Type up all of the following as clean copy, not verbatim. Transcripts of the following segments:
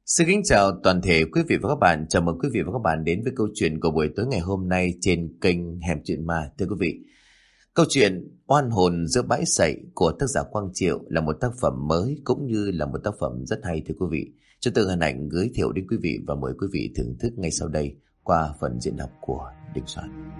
Xin kính chào toàn thể quý vị và các bạn. Chào mừng quý vị và các bạn đến với câu chuyện của buổi tối ngày hôm nay trên kênh Hẻm Chuyện Ma. Thưa quý vị, câu chuyện Oan hồn giữa bãi sậy của tác giả Quang Triệu là một tác phẩm mới cũng như là một tác phẩm rất hay thưa quý vị. Chúng tôi hân hạnh giới thiệu đến quý vị và mời quý vị thưởng thức ngay sau đây qua phần diễn đọc của Đình Soạn.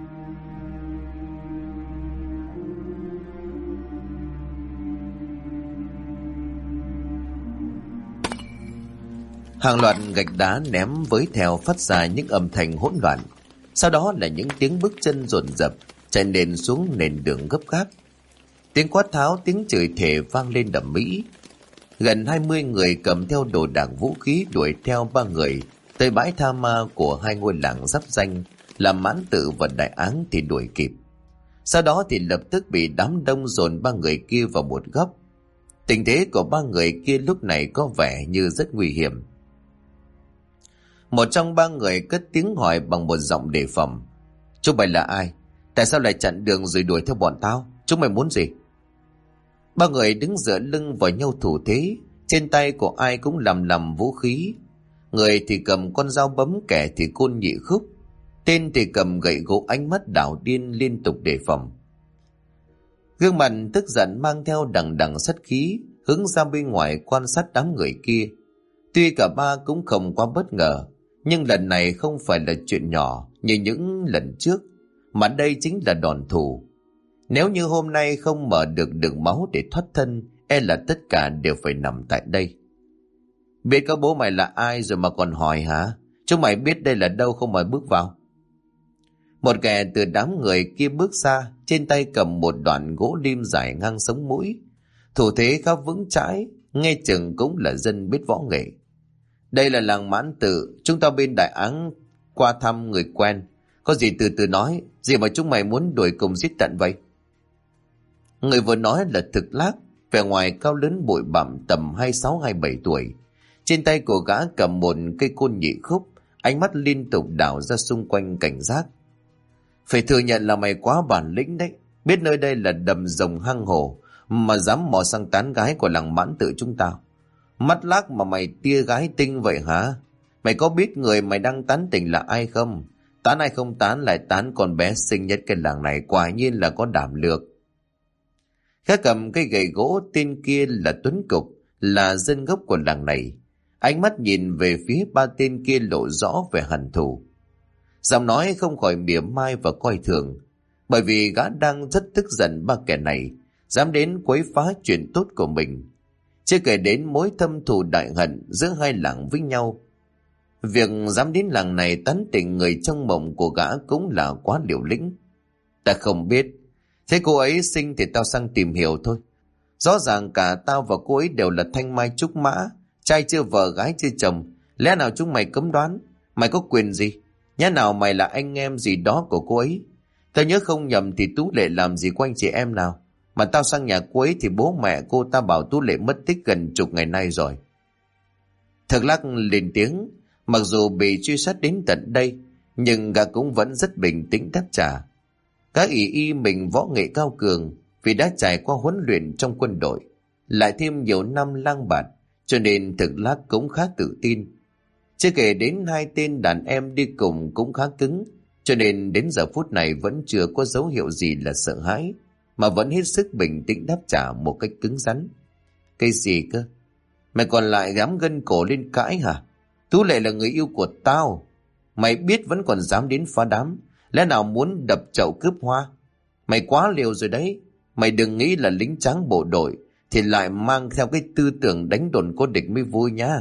Hàng loạt gạch đá ném với theo phát ra những âm thanh hỗn loạn. Sau đó là những tiếng bước chân dồn dập chạy lên xuống nền đường gấp gáp. Tiếng quát tháo, tiếng chửi thề vang lên đầm mỹ. Gần 20 người cầm theo đồ đạc vũ khí đuổi theo ba người tới bãi tha ma của hai ngôi làng giáp danh là Mãn Tự và Đại Áng thì đuổi kịp. Sau đó thì lập tức bị đám đông dồn ba người kia vào một góc. Tình thế của ba người kia lúc này có vẻ như rất nguy hiểm. Một trong ba người cất tiếng hỏi bằng một giọng đề phòng. Chúng mày là ai? Tại sao lại chặn đường rồi đuổi theo bọn tao? Chúng mày muốn gì? Ba người đứng dựa lưng vào nhau thủ thế. Trên tay của ai cũng lầm vũ khí. Người thì cầm con dao bấm, kẻ thì côn nhị khúc. Tên thì cầm gậy gỗ, ánh mắt đảo điên liên tục đề phòng. Gương mặt tức giận mang theo đằng đằng sát khí hướng ra bên ngoài quan sát đám người kia. Tuy cả ba cũng không quá bất ngờ, nhưng lần này không phải là chuyện nhỏ như những lần trước, mà đây chính là đòn thù. Nếu như hôm nay không mở được đường máu để thoát thân, e là tất cả đều phải nằm tại đây. Biết các bố mày là ai rồi mà còn hỏi hả? Chúng mày biết đây là đâu không mà bước vào? Một kẻ từ đám người kia bước ra, trên tay cầm một đoạn gỗ lim dài ngang sống mũi. Thủ thế khá vững chãi, nghe chừng cũng là dân biết võ nghệ. Đây là làng Mãn Tự, chúng ta bên Đại Áng qua thăm người quen. Có gì từ từ nói, gì mà chúng mày muốn đuổi cùng giết tận vậy? Người vừa nói là Thực Lác, vẻ ngoài cao lớn bụi bặm tầm 26-27 tuổi. Trên tay của gã cầm một cây côn nhị khúc, ánh mắt liên tục đảo ra xung quanh cảnh giác. Phải thừa nhận là mày quá bản lĩnh đấy, biết nơi đây là đầm rồng hang hồ mà dám mò sang tán gái của làng Mãn Tự chúng tao. Mắt lác mà mày tia gái tinh vậy hả? Mày có biết người mày đang tán tỉnh là ai không? Tán ai không tán lại tán con bé xinh nhất cái làng này, quả nhiên là có đảm lược. Khá cầm cây gậy gỗ, tên kia là Tuấn Cục, là dân gốc của làng này. Ánh mắt nhìn về phía ba tên kia lộ rõ vẻ hận thù. Giọng nói không khỏi mỉa mai và coi thường, bởi vì gã đang rất tức giận ba kẻ này dám đến quấy phá chuyện tốt của mình. Chưa kể đến mối thâm thù đại hận giữa hai làng với nhau. Việc dám đến làng này tán tỉnh người trong mộng của gã cũng là quá liều lĩnh. Ta không biết. Thế cô ấy xinh thì tao sang tìm hiểu thôi. Rõ ràng cả tao và cô ấy đều là thanh mai trúc mã, trai chưa vợ gái chưa chồng. Lẽ nào chúng mày cấm đoán? Mày có quyền gì? Nhẽ nào mày là anh em gì đó của cô ấy? Tao nhớ không nhầm thì Tú Lệ làm gì có anh chị em nào. Mà tao sang nhà cô ấy thì bố mẹ cô ta bảo Tú Lệ mất tích gần chục ngày nay rồi. Thực Lắc lên tiếng, mặc dù bị truy sát đến tận đây, nhưng gã cũng vẫn rất bình tĩnh đáp trả. Gã ỷ y mình võ nghệ cao cường vì đã trải qua huấn luyện trong quân đội, lại thêm nhiều năm lang bạt, cho nên Thực Lắc cũng khá tự tin. Chưa kể đến hai tên đàn em đi cùng cũng khá cứng, cho nên đến giờ phút này vẫn chưa có dấu hiệu gì là sợ hãi, mà vẫn hết sức bình tĩnh đáp trả một cách cứng rắn. Cái gì cơ? Mày còn lại dám gân cổ lên cãi hả? Tú Lệ là người yêu của tao. Mày biết vẫn còn dám đến phá đám. Lẽ nào muốn đập chậu cướp hoa? Mày quá liều rồi đấy. Mày đừng nghĩ là lính tráng bộ đội thì lại mang theo cái tư tưởng đánh đồn có địch mới vui nha.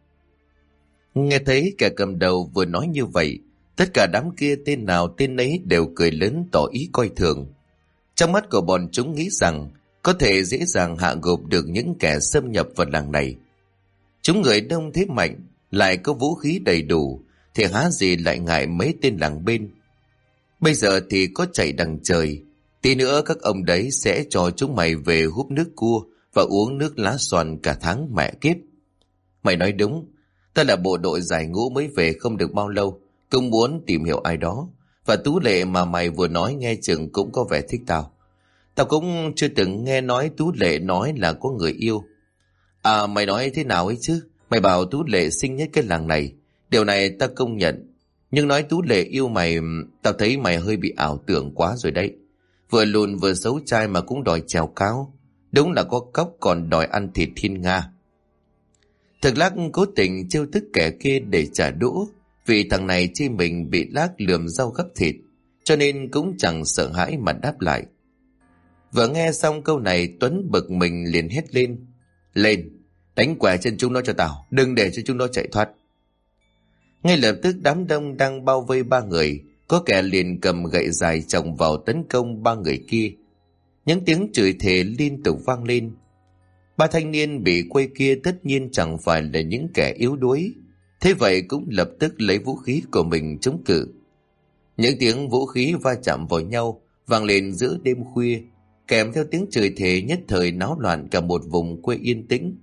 Nghe thấy kẻ cầm đầu vừa nói như vậy, tất cả đám kia tên nào tên ấy đều cười lớn tỏ ý coi thường. Trong mắt của bọn chúng nghĩ rằng có thể dễ dàng hạ gục được những kẻ xâm nhập vào làng này. Chúng người đông thế mạnh, lại có vũ khí đầy đủ, thì há gì lại ngại mấy tên làng bên. Bây giờ thì có chạy đằng trời, tí nữa các ông đấy sẽ cho chúng mày về húp nước cua và uống nước lá xoàn cả tháng mẹ kiếp. Mày nói đúng, ta là bộ đội giải ngũ mới về không được bao lâu, cũng muốn tìm hiểu ai đó. Và Tú Lệ mà mày vừa nói nghe chừng cũng có vẻ thích tao. Tao cũng chưa từng nghe nói Tú Lệ nói là có người yêu. À, mày nói thế nào ấy chứ? Mày bảo Tú Lệ xinh nhất cái làng này, điều này ta công nhận. Nhưng nói Tú Lệ yêu mày, tao thấy mày hơi bị ảo tưởng quá rồi đấy. Vừa lùn vừa xấu trai mà cũng đòi trèo cao. Đúng là có cóc còn đòi ăn thịt thiên nga. Thực Lắc cố tình trêu tức kẻ kia để trả đũa, vì thằng này chê mình bị Lác lườm rau gấp thịt, cho nên cũng chẳng sợ hãi mà đáp lại. Vừa nghe xong câu này, Tuấn bực mình liền hét lên. Lên, đánh què chân chúng nó cho tao, đừng để cho chúng nó chạy thoát. Ngay lập tức đám đông đang bao vây ba người, có kẻ liền cầm gậy dài chồng vào tấn công ba người kia. Những tiếng chửi thề liên tục vang lên. Ba thanh niên bị quay kia tất nhiên chẳng phải là những kẻ yếu đuối, thế vậy cũng lập tức lấy vũ khí của mình chống cự. Những tiếng vũ khí va chạm vào nhau vang lên giữa đêm khuya, kèm theo tiếng chửi thề nhất thời náo loạn cả một vùng quê yên tĩnh.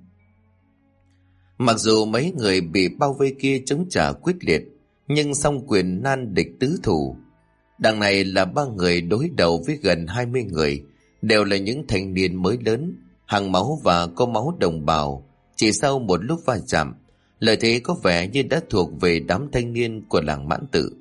Mặc dù mấy người bị bao vây kia chống trả quyết liệt, nhưng song quyền nan địch tứ thủ. Đằng này là ba người đối đầu với gần 20 người, đều là những thanh niên mới lớn, hàng máu và có máu đồng bào. Chỉ sau một lúc va chạm, lợi thế có vẻ như đã thuộc về đám thanh niên của làng Mãn Tự.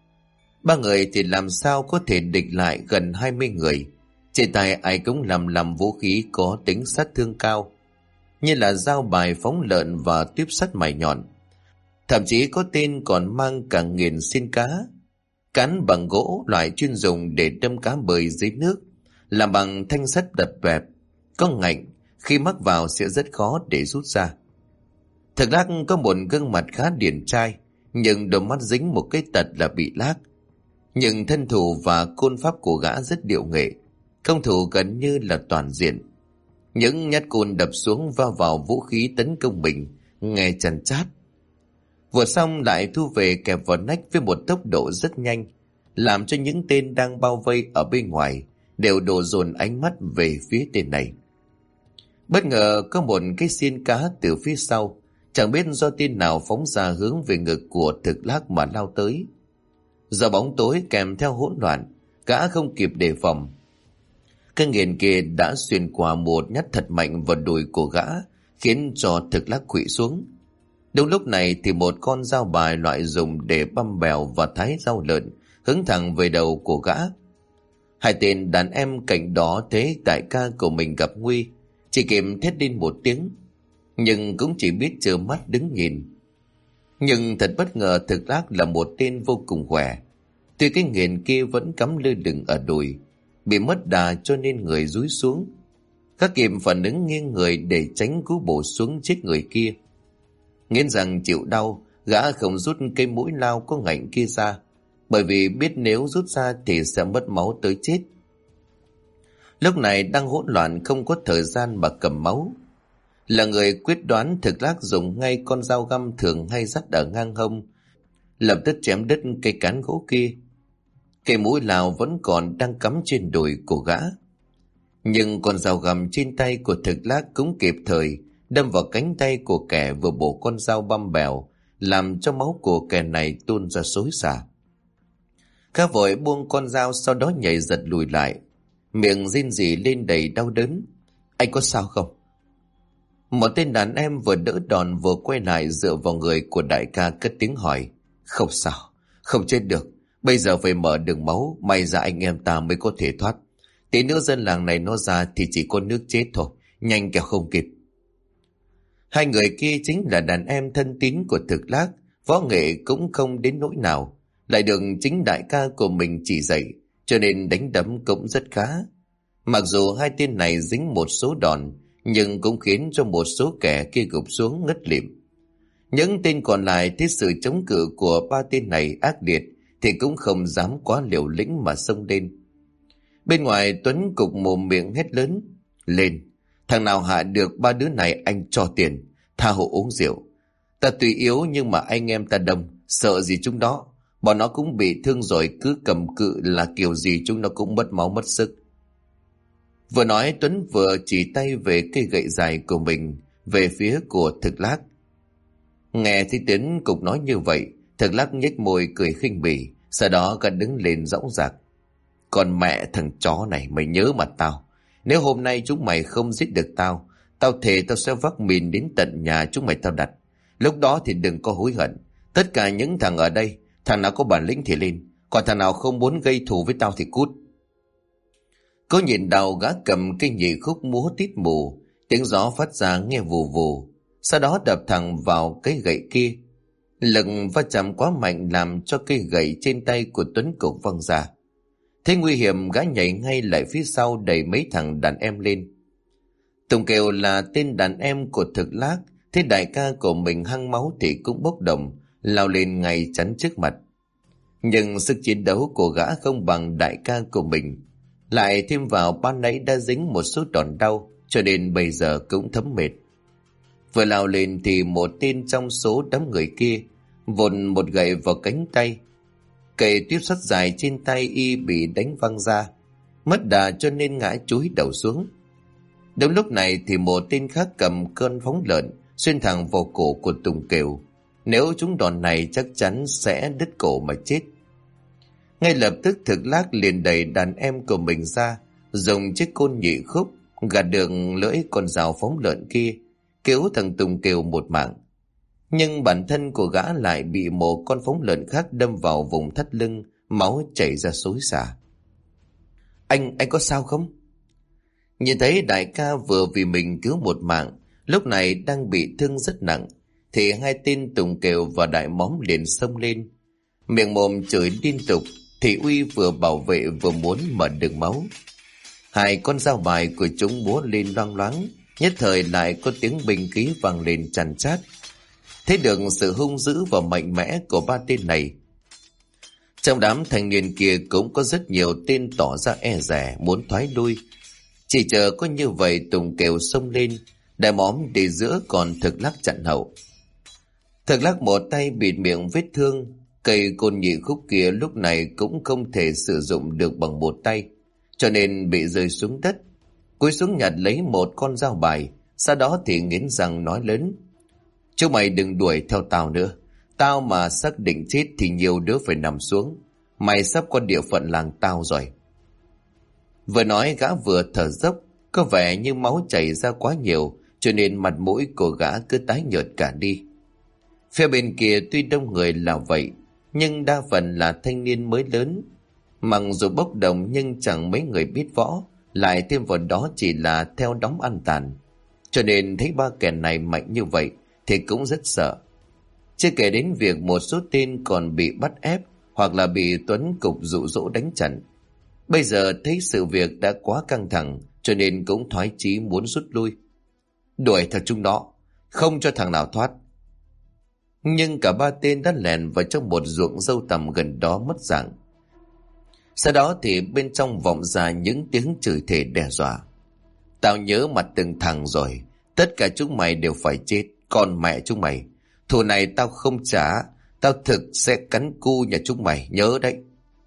Ba người thì làm sao có thể địch lại gần 20 người. Trên tay ai cũng làm vũ khí có tính sát thương cao, như là dao bài, phóng lợn và tuyếp sắt mài nhọn. Thậm chí có tên còn mang cả nghiền xiên cá, cán bằng gỗ loại chuyên dùng để đâm cá bơi dưới nước, làm bằng thanh sắt đập bẹp, có ngạnh, khi mắc vào sẽ rất khó để rút ra. Thực Lắc có một gương mặt khá điển trai, nhưng đôi mắt dính một cái tật là bị lác. Nhưng thân thủ và côn pháp của gã rất điệu nghệ, công thủ gần như là toàn diện. Những nhát côn đập xuống va vào vũ khí tấn công mình, nghe chăn chát. Vừa xong lại thu về kẹp vào nách với một tốc độ rất nhanh, làm cho những tên đang bao vây ở bên ngoài đều đổ dồn ánh mắt về phía tên này. Bất ngờ có một cái xiên cá từ phía sau, chẳng biết do tên nào phóng ra hướng về ngực của Thực Lắc mà lao tới. Do bóng tối kèm theo hỗn loạn, gã không kịp đề phòng. Cái nghiền kia đã xuyên qua một nhát thật mạnh vào đùi của gã, khiến cho Thực Lắc khuỵu xuống. Đúng lúc này thì một con dao bài loại dùng để băm bèo và thái rau lợn hướng thẳng về đầu của gã. Hai tên đàn em cạnh đó thấy đại ca của mình gặp nguy, chỉ kịp thét lên một tiếng, nhưng cũng chỉ biết trơ mắt đứng nhìn. Nhưng thật bất ngờ, Thực Lắc là một tên vô cùng khỏe. Tuy cái nghiền kia vẫn cắm lơ lửng ở đùi, bị mất đà cho nên người dúi xuống. Các kịp phản ứng nghiêng người để tránh cú bổ xuống chết người kia. Nghiến rằng chịu đau, gã không rút cây mũi lao có ngạnh kia ra, bởi vì biết nếu rút ra thì sẽ mất máu tới chết. Lúc này đang hỗn loạn, không có thời gian mà cầm máu. Là người quyết đoán, Thực Lắc dùng ngay con dao găm thường hay dắt ở ngang hông, lập tức chém đứt cây cán gỗ kia. Cây mũi lao vẫn còn đang cắm trên đùi của gã, nhưng con dao găm trên tay của Thực Lắc cũng kịp thời đâm vào cánh tay của kẻ vừa bổ con dao băm bèo, làm cho máu của kẻ này tuôn ra xối xả. Gã vội buông con dao, sau đó nhảy giật lùi lại, miệng rên rỉ lên đầy đau đớn. Anh có sao không? Một tên đàn em vừa đỡ đòn vừa quay lại dựa vào người của đại ca cất tiếng hỏi. Không sao, không chết được, bây giờ phải mở đường máu, may ra anh em ta mới có thể thoát. Tí nữa dân làng này nó ra thì chỉ có nước chết thôi, nhanh kẻo không kịp. Hai người kia chính là đàn em thân tín của Thực Lắc, võ nghệ cũng không đến nỗi nào, lại được chính đại ca của mình chỉ dạy, cho nên đánh đấm cũng rất khá. Mặc dù hai tên này dính một số đòn, nhưng cũng khiến cho một số kẻ kia gục xuống ngất lịm. Những tên còn lại thấy sự chống cự của ba tên này ác liệt thì cũng không dám quá liều lĩnh mà xông lên. Bên ngoài, Tuấn cục mồm miệng hét lớn. Lên, thằng nào hạ được ba đứa này anh cho tiền, tha hộ uống rượu. Ta tuy yếu nhưng mà anh em ta đông, sợ gì chúng đó. Bọn nó cũng bị thương rồi, cứ cầm cự là kiểu gì chúng nó cũng mất máu mất sức. Vừa nói, Tuấn vừa chỉ tay về cây gậy dài của mình về phía của Thực Lắc. Nghe thấy Tuấn cục nói như vậy, Thực Lắc nhếch môi cười khinh bỉ, sau đó gã đứng lên dõng dạc. Còn mẹ thằng chó này, mày nhớ mặt tao. Nếu hôm nay chúng mày không giết được tao, tao thề tao sẽ vác mìn đến tận nhà chúng mày tao đặt. Lúc đó thì đừng có hối hận. Tất cả những thằng ở đây, thằng nào có bản lĩnh thì lên, còn thằng nào không muốn gây thù với tao thì cút. Cô nhìn Đào, gã cầm cây nhị khúc múa tít mù, tiếng gió phát ra nghe vù vù, sau đó đập thẳng vào cái gậy kia. Lực va chạm quá mạnh làm cho cây gậy trên tay của Tuấn Cục văng ra. Thấy nguy hiểm, gã nhảy ngay lại phía sau đẩy mấy thằng đàn em lên. Tùng Kiều là tên đàn em của Thực Lác, thấy đại ca của mình hăng máu thì cũng bốc đồng, lao lên ngay chắn trước mặt. Nhưng sức chiến đấu của gã không bằng đại ca của mình, lại thêm vào ban nãy đã dính một số đòn đau, cho nên bây giờ cũng thấm mệt. Vừa lao lên thì một tên trong số đám người kia vụn một gậy vào cánh tay. Cây tuyếp sắt dài trên tay y bị đánh văng ra, mất đà cho nên ngã chúi đầu xuống. Đúng lúc này thì một tên khác cầm cơn phóng lợn xuyên thẳng vào cổ của Tùng Kiều. Nếu trúng đòn này chắc chắn sẽ đứt cổ mà chết. Ngay lập tức Thực Lác liền đẩy đàn em của mình ra, dùng chiếc côn nhị khúc gạt được lưỡi con dao phóng lợn kia, cứu thằng Tùng Kiều một mạng. Nhưng bản thân của gã lại bị một con phóng lợn khác đâm vào vùng thắt lưng, máu chảy ra xối xả. Anh có sao không? Nhìn thấy đại ca vừa vì mình cứu một mạng, lúc này đang bị thương rất nặng, thì hai tên Tùng Kiều và Đại Móm liền xông lên, miệng mồm chửi liên tục. Thị Uy vừa bảo vệ vừa muốn mở đường máu. Hai con dao bài của chúng múa lên loang loáng, nhất thời lại có tiếng binh khí vang lên chằn chát. Thấy được sự hung dữ và mạnh mẽ của ba tên này, trong đám thanh niên kia cũng có rất nhiều tên tỏ ra e dè muốn thoái lui. Chỉ chờ có như vậy Tùng Kiều xông lên, Đại Móm đi giữa còn Thực Lác chặn hậu. Thực Lác một tay bịt miệng vết thương, cây côn nhị khúc kia lúc này cũng không thể sử dụng được bằng một tay, cho nên bị rơi xuống đất. Cúi xuống nhặt lấy một con dao bài, sau đó thì nghiến răng nói lớn: "Chúng mày đừng đuổi theo tao nữa. Tao mà xác định chết thì nhiều đứa phải nằm xuống. Mày sắp qua địa phận làng tao rồi." Vừa nói gã vừa thở dốc, có vẻ như máu chảy ra quá nhiều, cho nên mặt mũi của gã cứ tái nhợt cả đi. Phía bên kia tuy đông người là vậy, nhưng đa phần là thanh niên mới lớn. Mặc dù bốc đồng nhưng chẳng mấy người biết võ, lại thêm vào đó chỉ là theo đóng ăn tàn. Cho nên thấy ba kẻ này mạnh như vậy thì cũng rất sợ. Chưa kể đến việc một số tên còn bị bắt ép hoặc là bị Tuấn Cục dụ dỗ đánh trận. Bây giờ thấy sự việc đã quá căng thẳng, cho nên cũng thoái chí muốn rút lui. Đuổi theo chúng nó, không cho thằng nào thoát. Nhưng cả ba tên đã lèn vào trong một ruộng dâu tằm gần đó mất dạng. Sau đó thì bên trong vọng ra những tiếng chửi thề đe dọa: "Tao nhớ mặt từng thằng rồi, tất cả chúng mày đều phải chết, con mẹ chúng mày. Thù này tao không trả, tao thực sẽ cắn cu nhà chúng mày, nhớ đấy."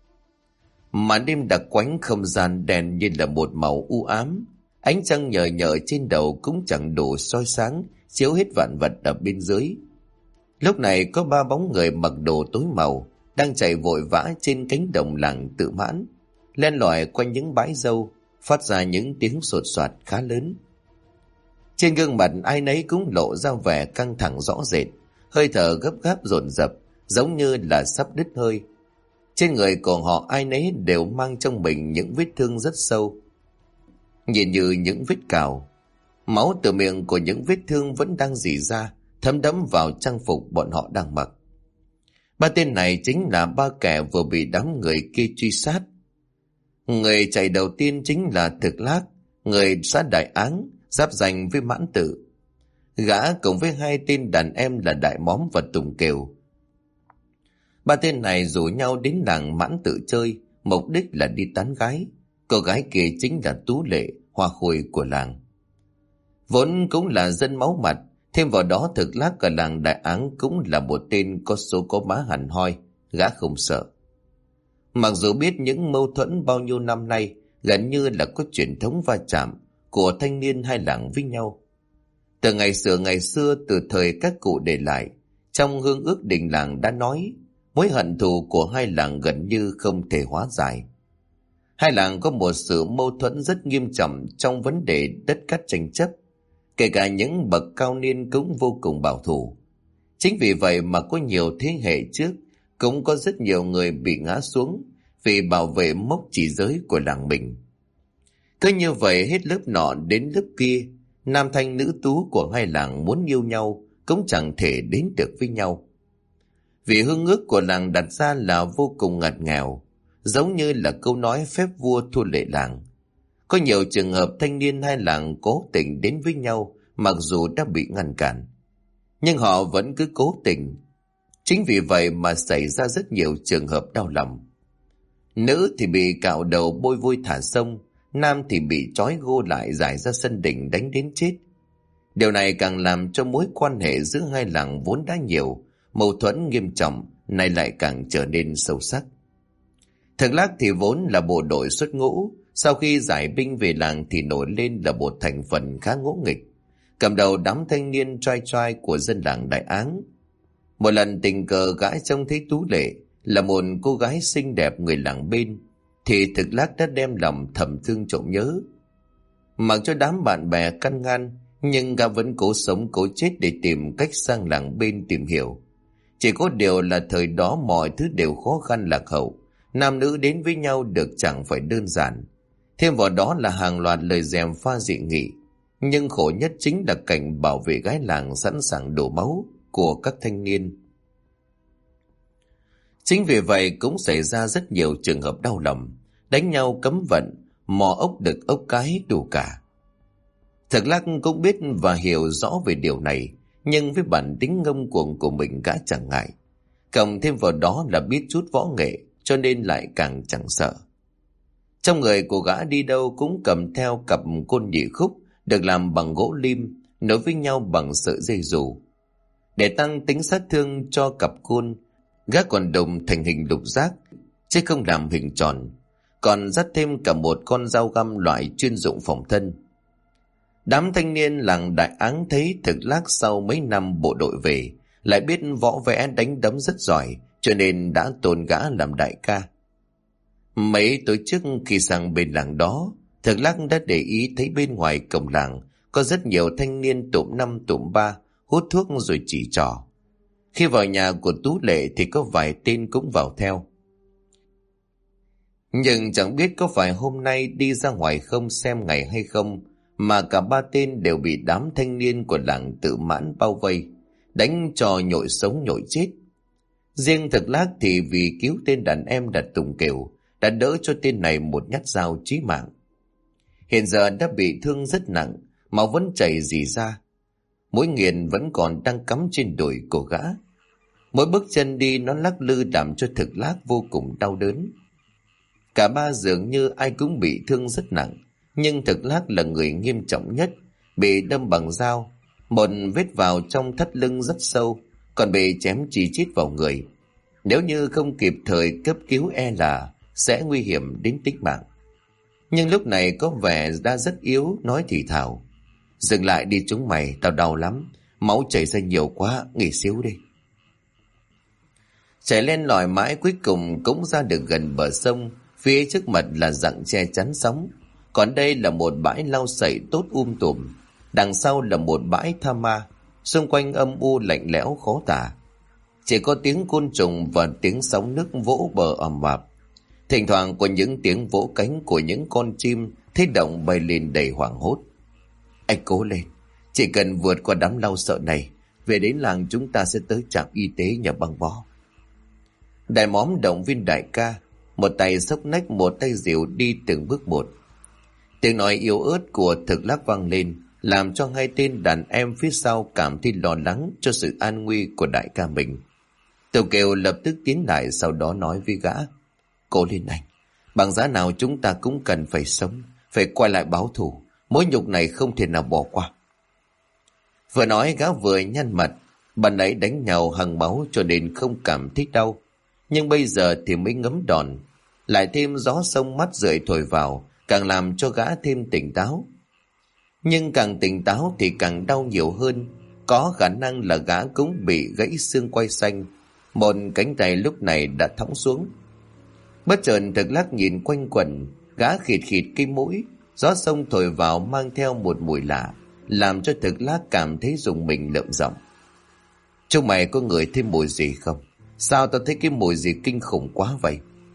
Màn đêm đặc quánh không gian đèn như là một màu u ám. Ánh trăng nhờ nhờ trên đầu cũng chẳng đủ soi sáng, chiếu hết vạn vật ở bên dưới. Lúc này có ba bóng người mặc đồ tối màu đang chạy vội vã trên cánh đồng làng Tự Mãn, len lỏi quanh những bãi dâu, phát ra những tiếng sột soạt khá lớn. Trên gương mặt ai nấy cũng lộ ra vẻ căng thẳng rõ rệt, hơi thở gấp gáp dồn dập, giống như là sắp đứt hơi. Trên người của họ ai nấy đều mang trong mình những vết thương rất sâu, nhìn như những vết cào. Máu từ miệng của những vết thương vẫn đang rỉ ra, thấm đẫm vào trang phục bọn họ đang mặc. Ba tên này chính là ba kẻ vừa bị đám người kia truy sát. Người chạy đầu tiên chính là Thực Lác, người xã Đại Áng, giáp danh với Mãn Tự. Gã cùng với hai tên đàn em là Đại Móm và Tùng Kiều. Ba tên này rủ nhau đến làng Mãn Tự chơi, mục đích là đi tán gái. Cô gái kia chính là Tú Lệ, hoa khôi của làng. Vốn cũng là dân máu mặt, thêm vào đó Thực Lác ở làng Đại Áng cũng là một tên có số có má hẳn hoi, gã không sợ. Mặc dù biết những mâu thuẫn bao nhiêu năm nay gần như là có truyền thống va chạm của thanh niên hai làng với nhau. Từ ngày xưa từ thời các cụ để lại, trong hương ước đình làng đã nói, mối hận thù của hai làng gần như không thể hóa giải. Hai làng có một sự mâu thuẫn rất nghiêm trọng trong vấn đề đất cát tranh chấp, kể cả những bậc cao niên cũng vô cùng bảo thủ. Chính vì vậy mà có nhiều thế hệ trước cũng có rất nhiều người bị ngã xuống vì bảo vệ mốc chỉ giới của làng mình. Cứ như vậy hết lớp nọ đến lớp kia, nam thanh nữ tú của hai làng muốn yêu nhau cũng chẳng thể đến được với nhau. Vì hương ước của làng đặt ra là vô cùng ngặt nghèo, giống như là câu nói phép vua thua lệ làng. Có nhiều trường hợp thanh niên hai làng cố tình đến với nhau mặc dù đã bị ngăn cản, nhưng họ vẫn cứ cố tình. Chính vì vậy mà xảy ra rất nhiều trường hợp đau lòng. Nữ thì bị cạo đầu bôi vôi thả sông, nam thì bị trói gô lại giải ra sân đình đánh đến chết. Điều này càng làm cho mối quan hệ giữa hai làng vốn đã nhiều mâu thuẫn nghiêm trọng nay lại càng trở nên sâu sắc. Thượng Lác thì vốn là bộ đội xuất ngũ, sau khi giải binh về làng thì nổi lên là một thành phần khá ngỗ nghịch, cầm đầu đám thanh niên trai trai của dân làng Đại Áng. Một lần tình cờ gã trông thấy Tú Lệ là một cô gái xinh đẹp người làng bên, thì Thực Lác đã đem lòng thầm thương trộm nhớ. Mặc cho đám bạn bè căn ngăn, nhưng gã vẫn cố sống cố chết để tìm cách sang làng bên tìm hiểu. Chỉ có điều là thời đó mọi thứ đều khó khăn lạc hậu, nam nữ đến với nhau được chẳng phải đơn giản. Thêm vào đó là hàng loạt lời gièm pha dị nghị, nhưng khổ nhất chính là cảnh bảo vệ gái làng sẵn sàng đổ máu của các thanh niên. Chính vì vậy cũng xảy ra rất nhiều trường hợp đau lòng, đánh nhau cấm vận, mò ốc đực ốc cái đủ cả. Thực Lắc cũng biết và hiểu rõ về điều này, nhưng với bản tính ngông cuồng của mình gã chẳng ngại. Cộng thêm vào đó là biết chút võ nghệ, cho nên lại càng chẳng sợ. Trong người của gã đi đâu cũng cầm theo cặp côn nhị khúc được làm bằng gỗ lim, nối với nhau bằng sợi dây dù. Để tăng tính sát thương cho cặp côn, gã còn đồng thành hình lục giác, chứ không làm hình tròn, còn dắt thêm cả một con dao găm loại chuyên dụng phòng thân. Đám thanh niên làng Đại Áng thấy Thực Lác sau mấy năm bộ đội về, lại biết võ vẽ đánh đấm rất giỏi, cho nên đã tôn gã làm đại ca. Mấy tối trước khi sang bên làng đó, Thực Lác đã để ý thấy bên ngoài cổng làng có rất nhiều thanh niên tụm năm tụm ba hút thuốc rồi chỉ trỏ. Khi vào nhà của Tú Lệ thì có vài tên cũng vào theo. Nhưng chẳng biết có phải hôm nay đi ra ngoài không xem ngày hay không, mà cả ba tên đều bị đám thanh niên của làng Tự Mãn bao vây, đánh cho nhội sống nhội chết. Riêng Thực Lác thì vì cứu tên đàn em đặt Tùng Kiều, đã đỡ cho tên này một nhát dao chí mạng. Hiện giờ đã bị thương rất nặng, máu vẫn chảy rỉ ra. Mũi nghiền vẫn còn đang cắm trên đùi của gã. Mỗi bước chân đi nó lắc lư làm cho Thực Lác vô cùng đau đớn. Cả ba dường như ai cũng bị thương rất nặng, nhưng Thực Lác là người nghiêm trọng nhất, bị đâm bằng dao, một vết vào trong thắt lưng rất sâu, còn bị chém chi chít vào người. Nếu như không kịp thời cấp cứu e là sẽ nguy hiểm đến tính mạng. Nhưng lúc này có vẻ đã rất yếu, nói thì thào: "Dừng lại đi chúng mày, tao đau lắm, máu chảy ra nhiều quá, nghỉ xíu đi." Chạy lên lỏi mãi cuối cùng cũng ra được gần bờ sông, phía trước mặt là rặng che chắn sóng, còn đây là một bãi lau sậy tốt tùm, đằng sau là một bãi tha ma, xung quanh âm u lạnh lẽo khó tả. Chỉ có tiếng côn trùng và tiếng sóng nước vỗ bờ ầm ầm. Thỉnh thoảng có những tiếng vỗ cánh của những con chim thấy động bay lên đầy hoảng hốt. "Anh cố lên, chỉ cần vượt qua đám lau sợ này, về đến làng chúng ta sẽ tới trạm y tế nhờ băng bó." Đại móm động viên đại ca, một tay xốc nách một tay dìu đi từng bước một. Tiếng nói yếu ớt của Thực Lác vang lên, làm cho hai tên đàn em phía sau cảm thấy lo lắng cho sự an nguy của đại ca mình. Tiểu Kiều lập tức tiến lại, sau đó nói với gã: "Cố lên anh, bằng giá nào chúng ta cũng cần phải sống, phải quay lại báo thù, mối nhục này không thể nào bỏ qua." Vừa nói gã vừa nhăn mặt, ban nãy đánh nhau hằng máu cho nên không cảm thấy đau, nhưng bây giờ thì mới ngấm đòn, lại thêm gió sông mắt rượi thổi vào, càng làm cho gã thêm tỉnh táo. Nhưng càng tỉnh táo thì càng đau nhiều hơn, có khả năng là gã cũng bị gãy xương quai xanh, một cánh tay lúc này đã thõng xuống. Bất chợt Thực Lác nhìn quanh quẩn, gã khịt khịt cái mũi, gió sông thổi vào mang theo một mùi lạ, làm cho Thực Lác cảm thấy rùng mình lợm giọng. Chúng mày có ngửi thấy mùi gì không? Sao tao thấy cái mùi gì kinh khủng quá vậy?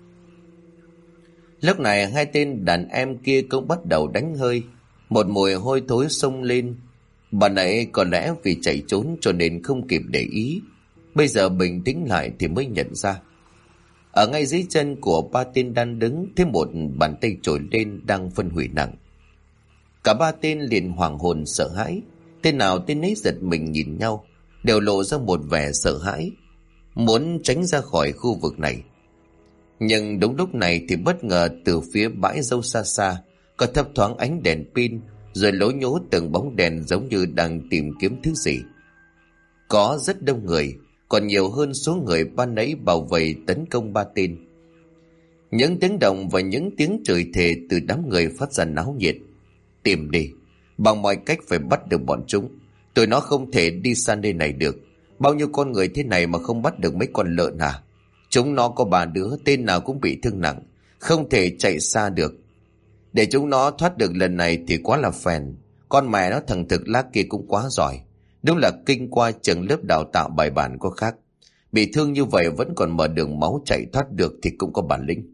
Lúc này hai tên đàn em kia cũng bắt đầu đánh hơi. Một mùi hôi thối xông lên. Bà nãy có lẽ vì chạy trốn cho nên không kịp để ý. Bây giờ bình tĩnh lại thì mới nhận ra. Ở ngay dưới chân của ba tên đang đứng, thấy một bàn tay trồi lên đang phân hủy nặng. Cả ba tên liền hoảng hồn sợ hãi. Tên nào tên ấy giật mình nhìn nhau, đều lộ ra một vẻ sợ hãi, muốn tránh ra khỏi khu vực này. Nhưng đúng lúc này thì bất ngờ từ phía bãi dâu xa xa có thấp thoáng ánh đèn pin, rồi lố nhố từng bóng đèn giống như đang tìm kiếm thứ gì. Có rất đông người, còn nhiều hơn số người ban nãy bao vây tấn công ba tên. Những tiếng động và những tiếng chửi thề từ đám người phát ra náo nhiệt. Tìm đi, bằng mọi cách phải bắt được bọn chúng. Tụi nó không thể đi xa nơi này được. Bao nhiêu con người thế này mà không bắt được mấy con lợn à? Chúng nó có 3 đứa, tên nào cũng bị thương nặng, không thể chạy xa được. Để chúng nó thoát được lần này thì quá là phèn. Con mẹ nó thằng Thực Lác kia cũng quá giỏi. Đúng là kinh qua trường lớp đào tạo bài bản có khác. Bị thương như vậy vẫn còn mở đường máu chạy thoát được thì cũng có bản lĩnh.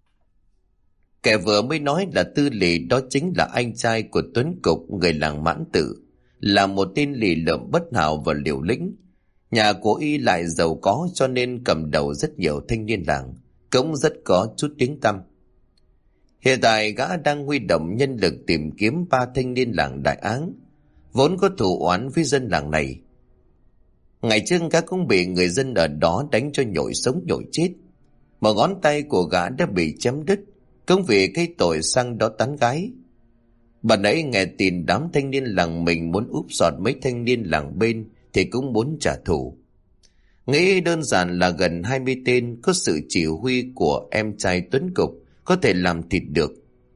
Kẻ vừa mới nói là Tư Lì, đó chính là anh trai của Tuấn Cục, người làng Mãn Tử, là một tên lì lợm bất hảo và liều lĩnh. Nhà của y lại giàu có cho nên cầm đầu rất nhiều thanh niên làng, cũng rất có chút tiếng tăm. Hiện tại gã đang huy động nhân lực tìm kiếm 3 thanh niên làng Đại Áng, vốn có thù oán với dân làng này. Ngày trước gã cũng bị người dân ở đó đánh cho nhội sống nhội chết. Một ngón tay của gã đã bị chém đứt, cũng vì cái tội sang đó tán gái. Bà nãy nghe tin đám thanh niên làng mình muốn úp sọt mấy thanh niên làng bên thì cũng muốn trả thù. Nghĩ đơn giản là gần 20 tên có sự chỉ huy của em trai Tuấn Cục có thể làm thịt được.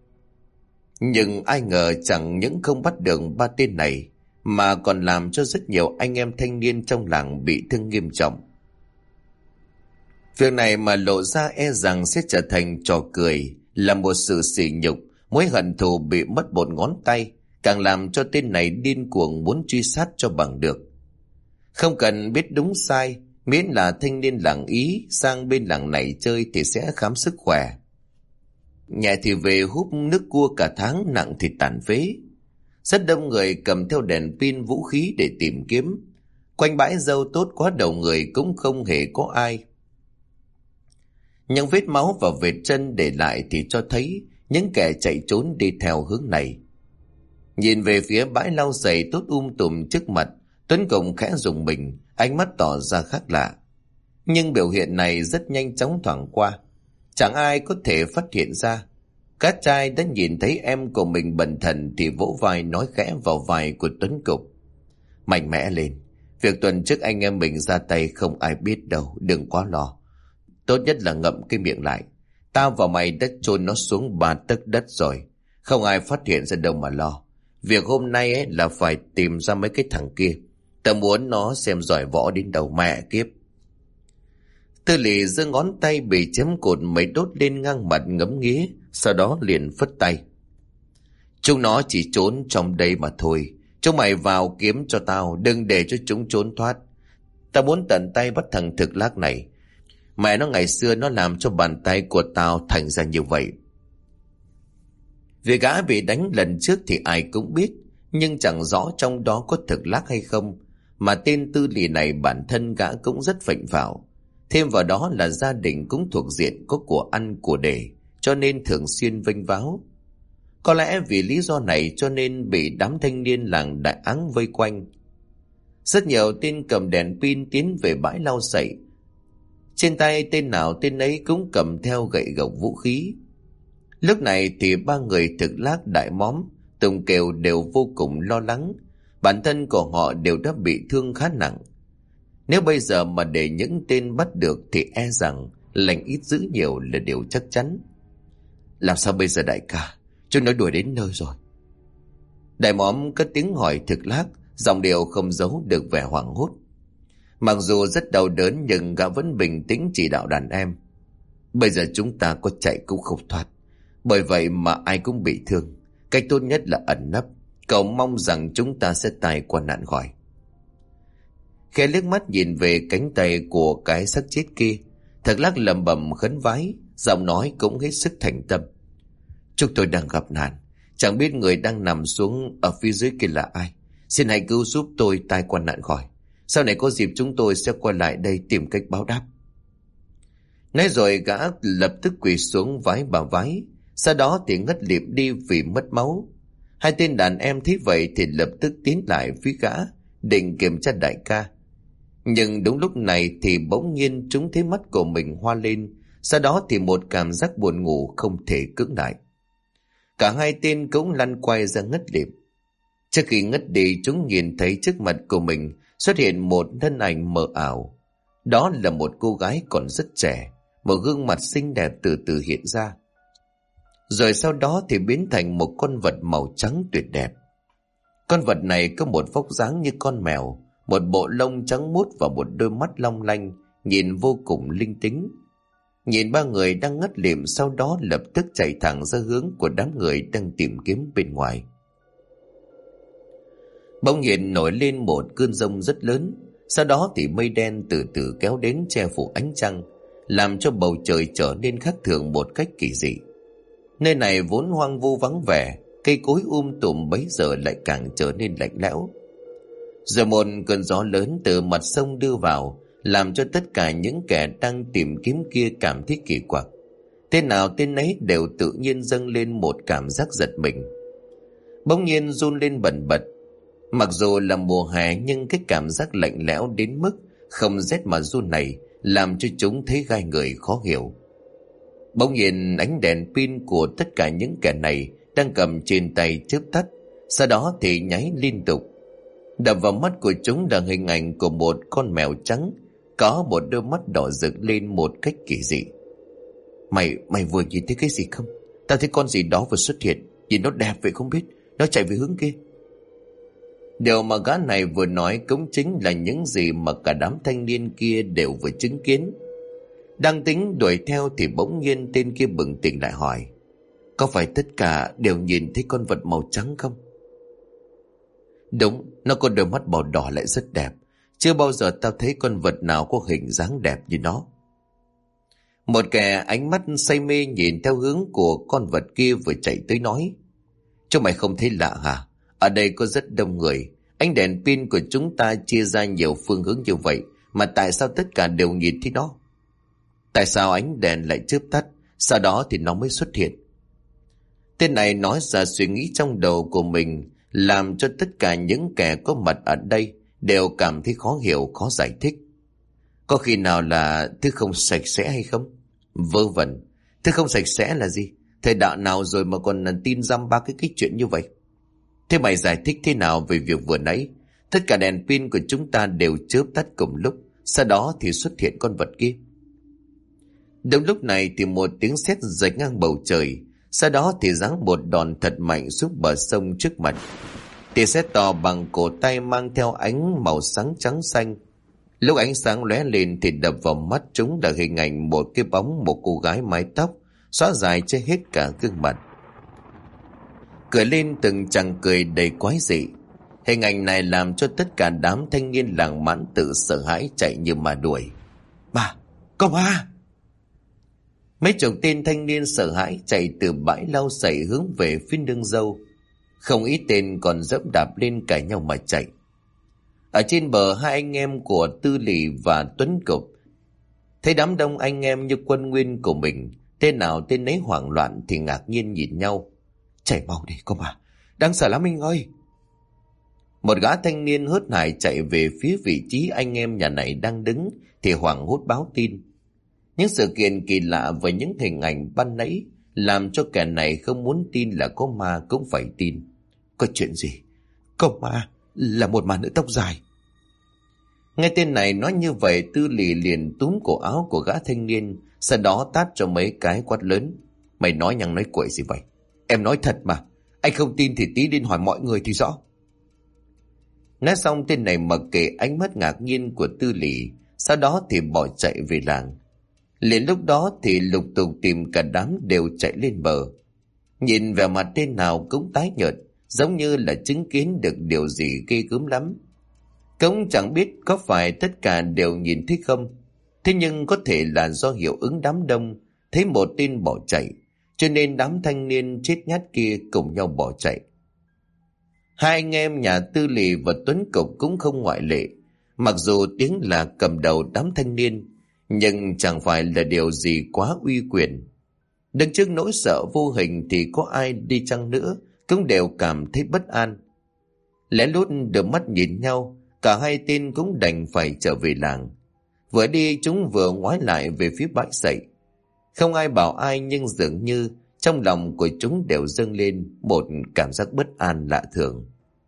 Nhưng ai ngờ chẳng những không bắt được 3 tên này mà còn làm cho rất nhiều anh em thanh niên trong làng bị thương nghiêm trọng. Việc này mà lộ ra e rằng sẽ trở thành trò cười, là một sự sỉ nhục. Mối hận thù bị mất một ngón tay càng làm cho tên này điên cuồng muốn truy sát cho bằng được. Không cần biết đúng sai, miễn là thanh niên làng Ý sang bên làng này chơi thì sẽ khám sức khỏe. Nhẹ thì về húp nước cua cả tháng, nặng thì tàn phế. Rất đông người cầm theo đèn pin vũ khí để tìm kiếm. Quanh bãi dâu tốt quá đầu người cũng không hề có ai. Những vết máu và vết chân để lại thì cho thấy những kẻ chạy trốn đi theo hướng này. Nhìn về phía bãi lau giày tốt tùm trước mặt, Tuấn Cục khẽ rùng mình, ánh mắt tỏ ra khác lạ. Nhưng biểu hiện này rất nhanh chóng thoảng qua, chẳng ai có thể phát hiện ra. Các trai đã nhìn thấy em của mình bần thần thì vỗ vai nói khẽ vào vai của Tuấn Cục: mạnh mẽ lên, việc tuần trước anh em mình ra tay không ai biết đâu, đừng quá lo. Tốt nhất là ngậm cái miệng lại. Tao và mày đã chôn nó xuống 3 tấc đất rồi, không ai phát hiện ra đâu mà lo. Việc hôm nay ấy là phải tìm ra mấy cái thằng kia. Tao muốn nó xem giỏi võ đến đầu mẹ kiếp. Tư Lì giơ ngón tay bị chém cột mấy đốt lên ngang mặt ngấm nghía, sau đó liền phất tay: chúng nó chỉ trốn trong đây mà thôi. Chúng mày vào kiếm cho tao, đừng để cho chúng trốn thoát. Tao muốn tận tay bắt thằng Thực Lác này. Mẹ nó ngày xưa nó làm cho bàn tay của tao thành ra như vậy. Việc gã bị đánh lần trước thì ai cũng biết, nhưng chẳng rõ trong đó có Thực Lác hay không. Mà tên Tư Lì này bản thân gã cũng rất phệnh phảo. Thêm vào đó là gia đình cũng thuộc diện có của ăn của để, cho nên thường xuyên vênh váo. Có lẽ vì lý do này cho nên bị đám thanh niên làng Đại Áng vây quanh. Rất nhiều tên cầm đèn pin tiến về bãi lau sậy. Trên tay tên nào tên ấy cũng cầm theo gậy gộc vũ khí. Lúc này thì 3 người Thực Lác, Đại Móm, Tùng Kiều đều vô cùng lo lắng. Bản thân của họ đều đã bị thương khá nặng. Nếu bây giờ mà để những tên bắt được thì e rằng lành ít dữ nhiều là điều chắc chắn. Làm sao bây giờ đại ca? Chúng nó đuổi đến nơi rồi. Đại Móm cất tiếng hỏi Thực Lác, giọng điệu không giấu được vẻ hoảng hốt. Mặc dù rất đau đớn nhưng gã vẫn bình tĩnh chỉ đạo đàn em: bây giờ chúng ta có chạy cũng không thoát, bởi vậy mà ai cũng bị thương. Cách tốt nhất là ẩn nấp, cầu mong rằng chúng ta sẽ tai qua nạn khỏi. Khẽ liếc mắt nhìn về cánh tay của cái xác chết kia, Thằng Lắc lẩm bẩm khấn vái, giọng nói cũng hết sức thành tâm. Chúng tôi đang gặp nạn, chẳng biết người đang nằm xuống ở phía dưới kia là ai. Xin hãy cứu giúp tôi tai qua nạn khỏi. Sau này có dịp chúng tôi sẽ quay lại đây tìm cách báo đáp. Nói rồi gã lập tức quỳ xuống vái bà vái, sau đó thì ngất lịm đi vì mất máu. Hai tên đàn em thấy vậy thì lập tức tiến lại phía gã, định kiểm tra đại ca. Nhưng đúng lúc này thì bỗng nhiên chúng thấy mắt của mình hoa lên, sau đó thì một cảm giác buồn ngủ không thể cưỡng lại. Cả hai tên cũng lăn quay ra ngất lịm. Trước khi ngất đi, chúng nhìn thấy trước mặt của mình xuất hiện một thân ảnh mờ ảo. Đó là một cô gái còn rất trẻ, một gương mặt xinh đẹp từ từ hiện ra. Rồi sau đó thì biến thành một con vật màu trắng tuyệt đẹp. Con vật này có một vóc dáng như con mèo, một bộ lông trắng muốt và một đôi mắt long lanh, nhìn vô cùng linh tính. Nhìn ba người đang ngất lịm, sau đó lập tức chạy thẳng ra hướng của đám người đang tìm kiếm bên ngoài. Bỗng nhiên nổi lên một cơn giông rất lớn, sau đó thì mây đen từ từ kéo đến che phủ ánh trăng, làm cho bầu trời trở nên khác thường một cách kỳ dị. Nơi này vốn hoang vu vắng vẻ, cây cối tùm bấy giờ lại càng trở nên lạnh lẽo. Rồi một cơn gió lớn từ mặt sông đưa vào, làm cho tất cả những kẻ đang tìm kiếm kia cảm thấy kỳ quặc. Tên nào tên ấy đều tự nhiên dâng lên một cảm giác giật mình. Bỗng nhiên run lên bần bật. Mặc dù là mùa hè nhưng cái cảm giác lạnh lẽo đến mức không rét mà run này làm cho chúng thấy gai người khó hiểu. Bỗng nhiên ánh đèn pin của tất cả những kẻ này đang cầm trên tay chớp tắt, sau đó thì nháy liên tục. Đập vào mắt của chúng là hình ảnh của một con mèo trắng, có một đôi mắt đỏ rực lên một cách kỳ dị. Mày vừa nhìn thấy cái gì không? Tao thấy con gì đó vừa xuất hiện, nhìn nó đẹp vậy không biết, nó chạy về hướng kia. Điều mà gã này vừa nói cũng chính là những gì mà cả đám thanh niên kia đều vừa chứng kiến. Đang tính đuổi theo thì bỗng nhiên tên kia bừng tỉnh lại hỏi: có phải tất cả đều nhìn thấy con vật màu trắng không? Đúng, nó có đôi mắt màu đỏ lại rất đẹp. Chưa bao giờ tao thấy con vật nào có hình dáng đẹp như nó. Một kẻ ánh mắt say mê nhìn theo hướng của con vật kia vừa chạy tới nói: chúng mày không thấy lạ hả? Ở đây có rất đông người, ánh đèn pin của chúng ta chia ra nhiều phương hướng như vậy, mà tại sao tất cả đều nhìn thấy nó? Tại sao ánh đèn lại chớp tắt, sau đó thì nó mới xuất hiện? Tên này nói ra suy nghĩ trong đầu của mình, làm cho tất cả những kẻ có mặt ở đây đều cảm thấy khó hiểu, khó giải thích. Có khi nào là thứ không sạch sẽ hay không? Vớ vẩn, thứ không sạch sẽ là gì? Thời đạo nào rồi mà còn tin dăm ba cái chuyện như vậy? Thế mày giải thích thế nào về việc vừa nãy tất cả đèn pin của chúng ta đều chớp tắt cùng lúc, sau đó thì xuất hiện con vật kia? Đúng lúc này thì một tiếng sét rạch ngang bầu trời, sau đó thì giáng một đòn thật mạnh xuống bờ sông trước mặt. Tia sét to bằng cổ tay mang theo ánh màu sáng trắng xanh. Lúc ánh sáng lóe lên thì đập vào mắt chúng là hình ảnh một cái bóng một cô gái mái tóc xõa dài che hết cả gương mặt, cười lên từng chàng cười đầy quái dị. Hình ảnh này làm cho tất cả đám thanh niên làng Mãn Tự sợ hãi chạy như mà đuổi. Bà, có ma! Mấy chục tên thanh niên sợ hãi chạy từ bãi lau sậy hướng về phía nương dâu. Không ít tên còn dẫm đạp lên cãi nhau mà chạy. Ở trên bờ, hai anh em của Tư Lỵ và Tuấn Cục thấy đám đông anh em như quân nguyên của mình, tên nào tên nấy hoảng loạn thì ngạc nhiên nhìn nhau. Chạy mau đi cô bà, đáng sợ lắm anh ơi! Một gã thanh niên hớt hải chạy về phía vị trí anh em nhà này đang đứng thì hoảng hốt báo tin. Những sự kiện kỳ lạ và những hình ảnh ban nãy làm cho kẻ này không muốn tin là có ma cũng phải tin. Có chuyện gì? Có ma, là một ma nữ tóc dài. Nghe tên này nói như vậy, Tư Lỵ liền túm cổ áo của gã thanh niên, sau đó tát cho mấy cái quát lớn: mày nói nhăng nói quậy gì vậy? Em nói thật mà, anh không tin thì tí đến hỏi mọi người thì rõ. Nói xong tên này mặc kệ ánh mắt ngạc nhiên của Tư Lỵ, sau đó thì bỏ chạy về làng. Liền lúc đó thì lục tục tìm cả đám đều chạy lên bờ. Nhìn vẻ mặt tên nào cũng tái nhợt, giống như là chứng kiến được điều gì ghê gớm lắm. Cũng chẳng biết có phải tất cả đều nhìn thấy không. Thế nhưng có thể là do hiệu ứng đám đông thấy một tên bỏ chạy, cho nên đám thanh niên chết nhát kia cùng nhau bỏ chạy. Hai anh em nhà Tư Lì và Tuấn Cục cũng không ngoại lệ. Mặc dù tiếng là cầm đầu đám thanh niên, nhưng chẳng phải là điều gì quá uy quyền. Đứng trước nỗi sợ vô hình thì có ai đi chăng nữa cũng đều cảm thấy bất an. Lẽ lút đưa mắt nhìn nhau, cả hai tên cũng đành phải trở về làng. Vừa đi chúng vừa ngoái lại về phía bãi sậy. Không ai bảo ai, nhưng dường như trong lòng của chúng đều dâng lên một cảm giác bất an lạ thường.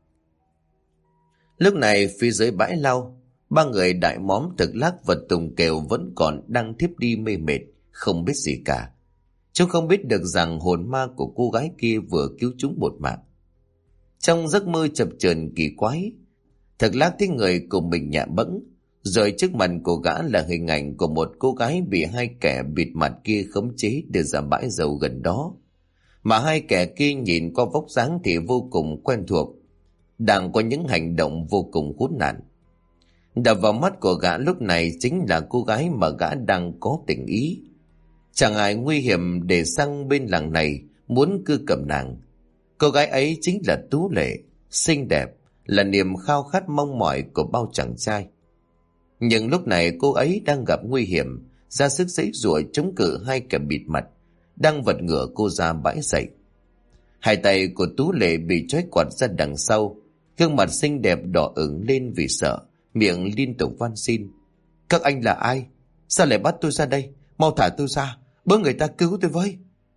Lúc này phía dưới bãi lau, ba người Đại Móm, Thực Lắc và Tùng Kèo vẫn còn đang thiếp đi mê mệt, không biết gì cả. Chúng không biết được rằng hồn ma của cô gái kia vừa cứu chúng một mạng. Trong giấc mơ chập chờn kỳ quái, Thực Lắc thấy người cùng mình nhạ bẫng, rồi trước mặt của gã là hình ảnh của một cô gái bị hai kẻ bịt mặt kia khống chế đưa ra bãi dầu gần đó. Mà hai kẻ kia nhìn qua vóc dáng thì vô cùng quen thuộc, đang có những hành động vô cùng khốn nạn. Đập vào mắt của gã lúc này chính là cô gái mà gã đang có tình ý. Chẳng ai nguy hiểm để sang bên làng này muốn cưa cầm nàng. Cô gái ấy chính là Tú Lệ, xinh đẹp, là niềm khao khát mong mỏi của bao chàng trai. Nhưng lúc này cô ấy đang gặp nguy hiểm, ra sức giãy giụa chống cự hai kẻ bịt mặt đang vật ngửa cô ra bãi sậy. Hai tay của Tú Lệ bị trói quạt ra đằng sau, gương mặt xinh đẹp đỏ ửng lên vì sợ, miệng liên tục van xin: "Các anh là ai? Sao lại bắt tôi ra đây? Mau thả tôi ra, bớ người ta cứu tôi với."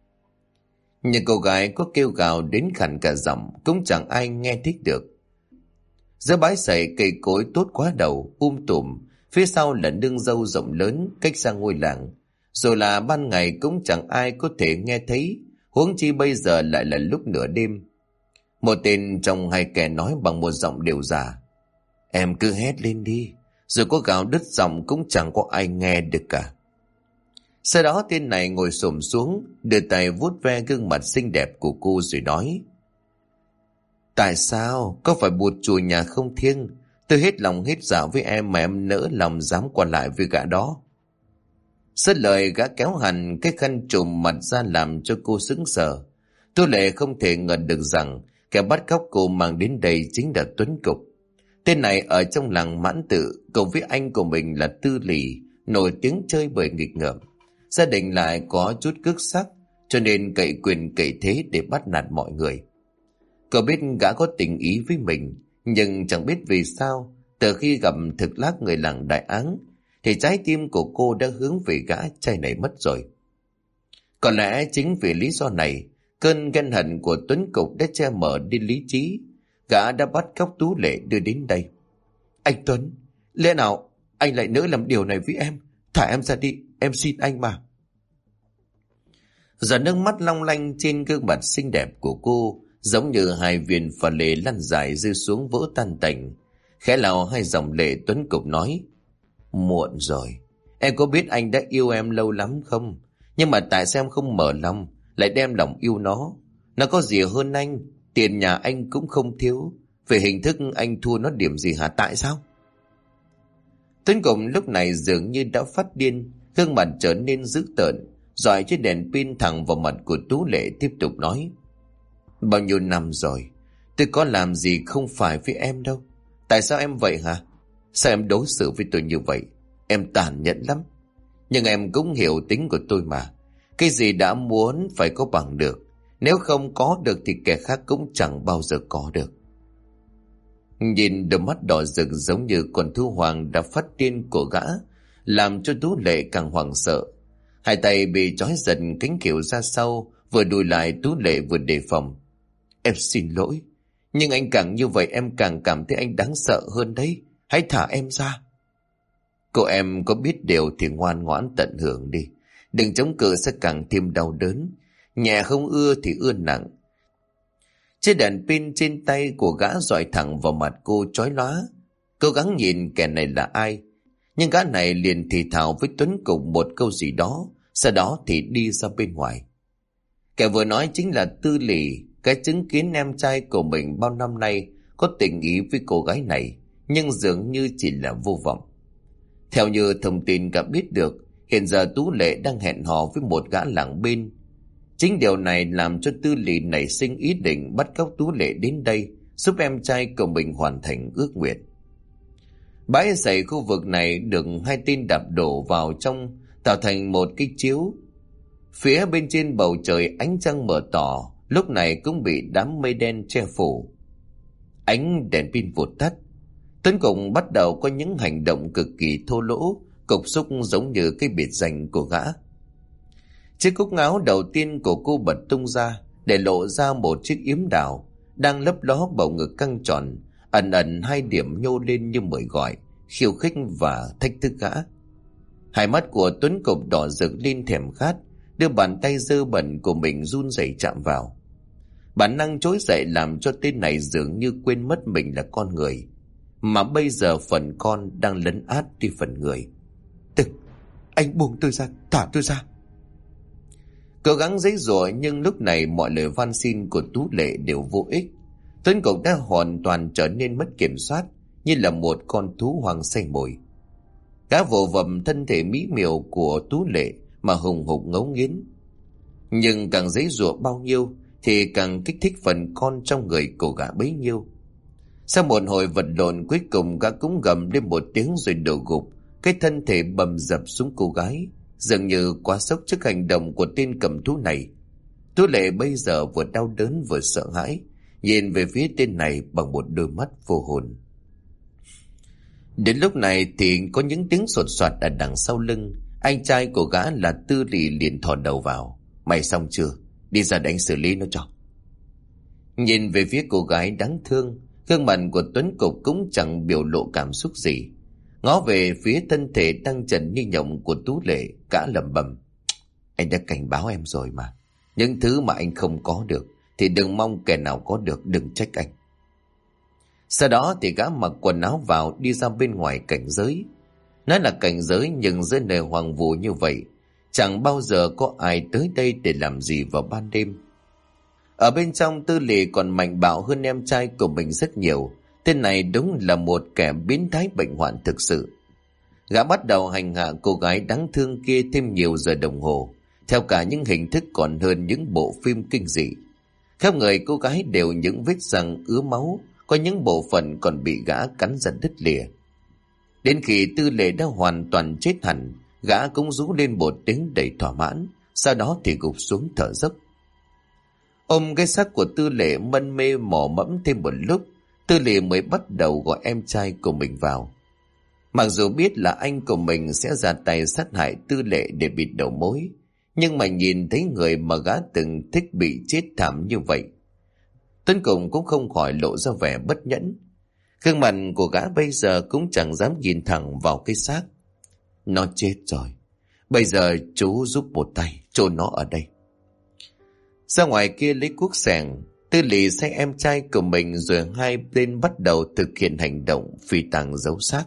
Nhưng cô gái có kêu gào đến khản cả giọng cũng chẳng ai nghe thích được. Giữa bãi sậy cây cối tốt quá đầu, tùm, phía sau là nương dâu rộng lớn cách xa ngôi làng. Rồi là ban ngày cũng chẳng ai có thể nghe thấy, huống chi bây giờ lại là lúc nửa đêm. Một tên trong hai kẻ nói bằng một giọng đều già: "Em cứ hét lên đi, rồi có gào đứt giọng cũng chẳng có ai nghe được cả." Sau đó tên này ngồi xổm xuống, đưa tay vuốt ve gương mặt xinh đẹp của cô rồi nói: "Tại sao? Có phải bụt chùa nhà không thiêng? Tôi hết lòng hết dạ với em mà em nỡ lòng dám qua lại với gã đó." Dứt lời gã kéo hẳn cái khăn trùm mặt ra làm cho cô sững sờ. Tú Lệ không thể ngờ được rằng kẻ bắt cóc cô mang đến đây chính là Tuấn Cục. Tên này ở trong làng Mãn Tự cùng với anh của mình là Tư Lì nổi tiếng chơi bời nghịch ngợm. Gia đình lại có chút cước sắc, cho nên cậy quyền cậy thế để bắt nạt mọi người. Cậu biết gã có tình ý với mình, nhưng chẳng biết vì sao từ khi gặp Thực Lắc người làng Đại Áng thì trái tim của cô đã hướng về gã trai này mất rồi. Có lẽ chính vì lý do này, cơn ghen hận của Tuấn Cục đã che mở đi lý trí. Gã đã bắt cóc Tú Lệ đưa đến đây. "Anh Tuấn, lẽ nào anh lại nỡ làm điều này với em? Thả em ra đi, em xin anh mà." Giọt nước mắt long lanh trên gương mặt xinh đẹp của cô giống như hai viên pha lê lăn dài rơi xuống vỡ tan tành. Khẽ lau hai dòng lệ, Tuấn Cục nói: "Muộn rồi. Em có biết anh đã yêu em lâu lắm không? Nhưng mà tại sao em không mở lòng, lại đem lòng yêu nó? Nó có gì hơn anh? Tiền nhà anh cũng không thiếu. Về hình thức anh thua nó điểm gì hả? Tại sao?" Tuấn Cục lúc này dường như đã phát điên, gương mặt trở nên dữ tợn, dọi chiếc đèn pin thẳng vào mặt của Tú Lệ, tiếp tục nói: "Bao nhiêu năm rồi, tôi có làm gì không phải với em đâu. Tại sao em vậy hả? Sao em đối xử với tôi như vậy? Em tàn nhẫn lắm. Nhưng em cũng hiểu tính của tôi mà. Cái gì đã muốn phải có bằng được. Nếu không có được thì kẻ khác cũng chẳng bao giờ có được." Nhìn đôi mắt đỏ rực giống như con thú hoàng đã phát điên của gã, làm cho Tú Lệ càng hoảng sợ. Hai tay bị trói giật cánh kiểu ra sau, vừa đùi lại Tú Lệ vừa đề phòng. "Em xin lỗi, nhưng anh càng như vậy em càng cảm thấy anh đáng sợ hơn đấy. Hãy thả em ra." "Cô em có biết điều thì ngoan ngoãn tận hưởng đi. Đừng chống cự sẽ càng thêm đau đớn. Nhẹ không ưa thì ưa nặng." Chiếc đèn pin trên tay của gã dọi thẳng vào mặt cô chói lóa. Cố gắng nhìn kẻ này là ai, nhưng gã này liền thì thào với Tuấn Cục một câu gì đó, sau đó thì đi ra bên ngoài. Kẻ vừa nói chính là Tư Lì, cái chứng kiến em trai của mình bao năm nay có tình ý với cô gái này, nhưng dường như chỉ là vô vọng. Theo như thông tin gã biết được, hiện giờ Tú Lệ đang hẹn hò với một gã làng bên. Chính điều này làm cho Tư Lỵ nảy sinh ý định bắt cóc Tú Lệ đến đây, giúp em trai của mình hoàn thành ước nguyện. Bãi sậy khu vực này được hai tên đạp đổ vào trong, tạo thành một cái chiếu. Phía bên trên bầu trời ánh trăng mờ tỏ, lúc này cũng bị đám mây đen che phủ. Ánh đèn pin vụt tắt. Tuấn Cục bắt đầu có những hành động cực kỳ thô lỗ, cục xúc giống như cái biệt danh của gã. Chiếc cúc áo đầu tiên của cô bật tung ra, để lộ ra một chiếc yếm đào đang lấp ló bầu ngực căng tròn, ẩn ẩn hai điểm nhô lên như mời gọi, khiêu khích và thách thức gã. Hai mắt của Tuấn Cục đỏ rực lên thèm khát, đưa bàn tay dơ bẩn của mình run rẩy chạm vào. Bản năng trỗi dậy làm cho tên này dường như quên mất mình là con người, mà bây giờ phần con đang lấn át đi phần người. Anh buông tôi ra, thả tôi ra. Cố gắng giãy giụa nhưng lúc này mọi lời van xin của Tú Lệ đều vô ích. Tuấn Cục đã hoàn toàn trở nên mất kiểm soát, như là một con thú hoang say mồi. Gã vồ vầm thân thể mỹ miều của Tú Lệ mà hùng hục ngấu nghiến. Nhưng càng giãy giụa bao nhiêu thì càng kích thích phần con trong người của gã bấy nhiêu. Sau một hồi vật lộn, cuối cùng gã cũng gầm lên một tiếng rồi đổ gục, cái thân thể bầm dập xuống cô gái, dường như quá sốc trước hành động của tên cầm thú này. Tú Lệ bây giờ vừa đau đớn vừa sợ hãi, nhìn về phía tên này bằng một đôi mắt vô hồn. Đến lúc này thì có những tiếng sột soạt ở đằng sau lưng. Anh trai của gã là Tư Lỵ liền thò đầu vào. Mày xong chưa? Đi ra đánh xử lý nó cho. Nhìn về phía cô gái đáng thương, gương mặt của Tuấn Cục cũng chẳng biểu lộ cảm xúc gì. Ngó về phía thân thể đang trần như nhộng của Tú Lệ, cả lẩm bẩm: Anh đã cảnh báo em rồi mà. Những thứ mà anh không có được thì đừng mong kẻ nào có được, đừng trách anh. Sau đó thì gã mặc quần áo vào, đi ra bên ngoài cảnh giới. Nói là cảnh giới, nhưng dưới nơi hoang vu như vậy, chẳng bao giờ có ai tới đây để làm gì vào ban đêm. Ở bên trong, Tư Lỵ còn mạnh bạo hơn em trai của mình rất nhiều. Tên này đúng là một kẻ biến thái bệnh hoạn thực sự. Gã bắt đầu hành hạ cô gái đáng thương kia thêm nhiều giờ đồng hồ, theo cả những hình thức còn hơn những bộ phim kinh dị. Khắp người cô gái đều những vết răng ứa máu, có những bộ phận còn bị gã cắn giật đứt lìa. Đến khi Tư Lệ đã hoàn toàn chết hẳn, gã cũng rú lên một tiếng đầy thỏa mãn, sau đó thì gục xuống thở dốc. Ôm cái xác của Tư Lệ mân mê mò mẫm thêm một lúc, Tư Lệ mới bắt đầu gọi em trai của mình vào. Mặc dù biết là anh của mình sẽ ra tay sát hại Tư Lệ để bịt đầu mối, nhưng mà nhìn thấy người mà gã từng thích bị chết thảm như vậy, Tuấn Cục cũng không khỏi lộ ra vẻ bất nhẫn. Gương mặt của gã bây giờ cũng chẳng dám nhìn thẳng vào cái xác. Nó chết rồi, bây giờ chú giúp một tay chôn nó ở đây. Ra ngoài kia lấy cuốc xẻng, Tư Lỵ xách em trai của mình rồi hai bên bắt đầu thực hiện hành động phi tang giấu xác.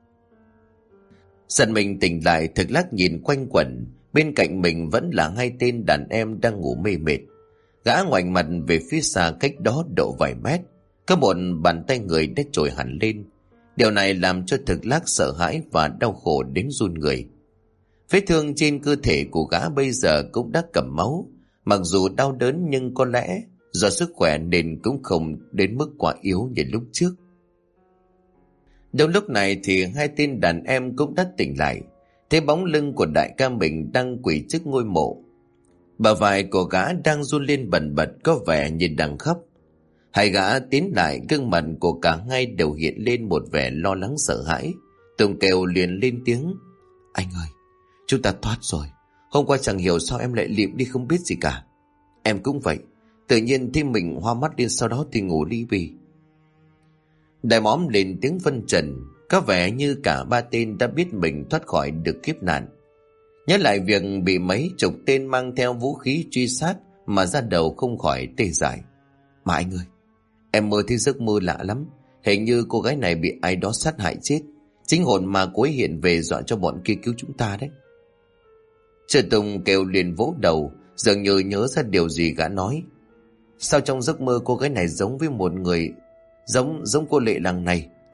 Giật mình tỉnh lại, thực lắc nhìn quanh quẩn, bên cạnh mình vẫn là hai tên đàn em đang ngủ mê mệt. Gã ngoảnh mặt về phía xa cách đó độ vài mét, có một bàn tay người đã trồi hẳn lên. Điều này làm cho thực lắc sợ hãi và đau khổ đến run người. Vết thương trên cơ thể của gã bây giờ cũng đã cầm máu. Mặc dù đau đớn nhưng có lẽ do sức khỏe nên cũng không đến mức quá yếu như lúc trước. Trong lúc này thì hai tên đàn em cũng đã tỉnh lại, thấy bóng lưng của đại ca mình đang quỳ trước ngôi mộ. Bờ vai của gã đang run lên bần bật, có vẻ như đang khóc. Hai gã tiến lại, gương mặt của cả hai đều hiện lên một vẻ lo lắng sợ hãi. Tùng kêu liền lên tiếng: Anh ơi, chúng ta thoát rồi. Hôm qua chẳng hiểu sao em lại liệm đi không biết gì cả. Em cũng vậy, tự nhiên thấy mình hoa mắt lên, sau đó thì ngủ li bì. Đại móm lên tiếng phân trần, có vẻ như cả ba tên đã biết mình thoát khỏi được kiếp nạn. Nhớ lại việc bị mấy chục tên mang theo vũ khí truy sát mà ra đầu không khỏi tê dại. Mà anh ơi, em mơ thấy giấc mơ lạ lắm. Hình như cô gái này bị ai đó sát hại chết. Chính hồn ma cô ấy hiện về dọa cho bọn kia cứu chúng ta đấy. Trời Tùng kêu liền vỗ đầu, dường như nhớ ra điều gì gã nói. Sao trong giấc mơ cô gái này giống với một người, giống cô Lệ làng này,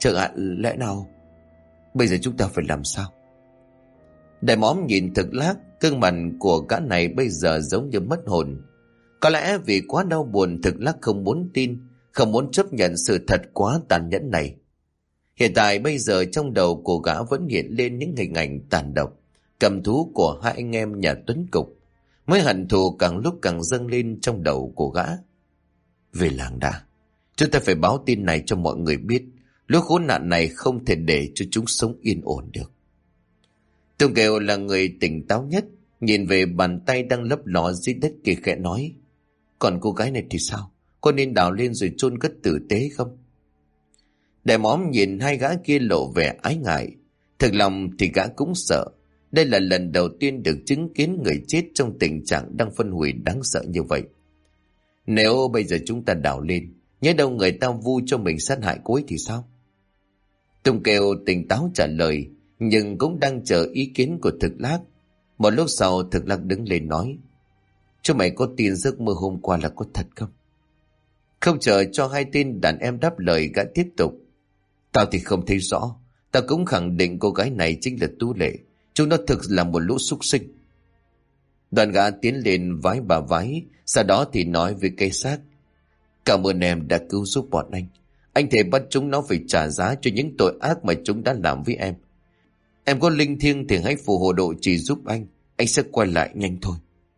Chẳng hạn lẽ nào bây giờ chúng ta phải làm sao? Đại móm nhìn Thực Lác, gương mặt của gã này bây giờ giống như mất hồn. Có lẽ vì quá đau buồn, Thực Lác không muốn tin, không muốn chấp nhận sự thật quá tàn nhẫn này. Hiện tại bây giờ trong đầu của gã vẫn hiện lên những hình ảnh tàn độc, cầm thú của hai anh em nhà Tuấn Cục. Mới hận thù càng lúc càng dâng lên trong đầu của gã. Về làng đã, chúng ta phải báo tin này cho mọi người biết. Lũ khốn nạn này không thể để cho chúng sống yên ổn được. Tùng Kiều là người tỉnh táo nhất, nhìn về bàn tay đang lấp ló dưới đất kia khẽ nói: còn cô gái này thì sao? Có nên đào lên rồi chôn cất tử tế không? Đại móm nhìn hai gã kia lộ vẻ ái ngại. Thực lòng thì gã cũng sợ. Đây là lần đầu tiên được chứng kiến người chết trong tình trạng đang phân hủy đáng sợ như vậy. Nếu bây giờ chúng ta đào lên, nhớ đâu người ta vu cho mình sát hại cô ấy thì sao? Tùng Kiều tỉnh táo trả lời, nhưng cũng đang chờ ý kiến của Thực Lác. Một lúc sau Thực Lác đứng lên nói: chúng mày có tin giấc mơ hôm qua là có thật không? Không chờ cho hai tên đàn em đáp lời, gã tiếp tục: tao thì không thấy rõ. Tao cũng khẳng định cô gái này chính là Tú Lệ. Chúng nó thực là một lũ súc sinh. Đoàn gã tiến lên vái bà vái, sau đó thì nói với cây xác: cảm ơn em đã cứu giúp bọn anh. Anh thề bắt chúng nó phải trả giá cho những tội ác mà chúng đã làm với em. Em có linh thiêng thì hãy phù hộ độ trì giúp anh sẽ quay lại nhanh thôi.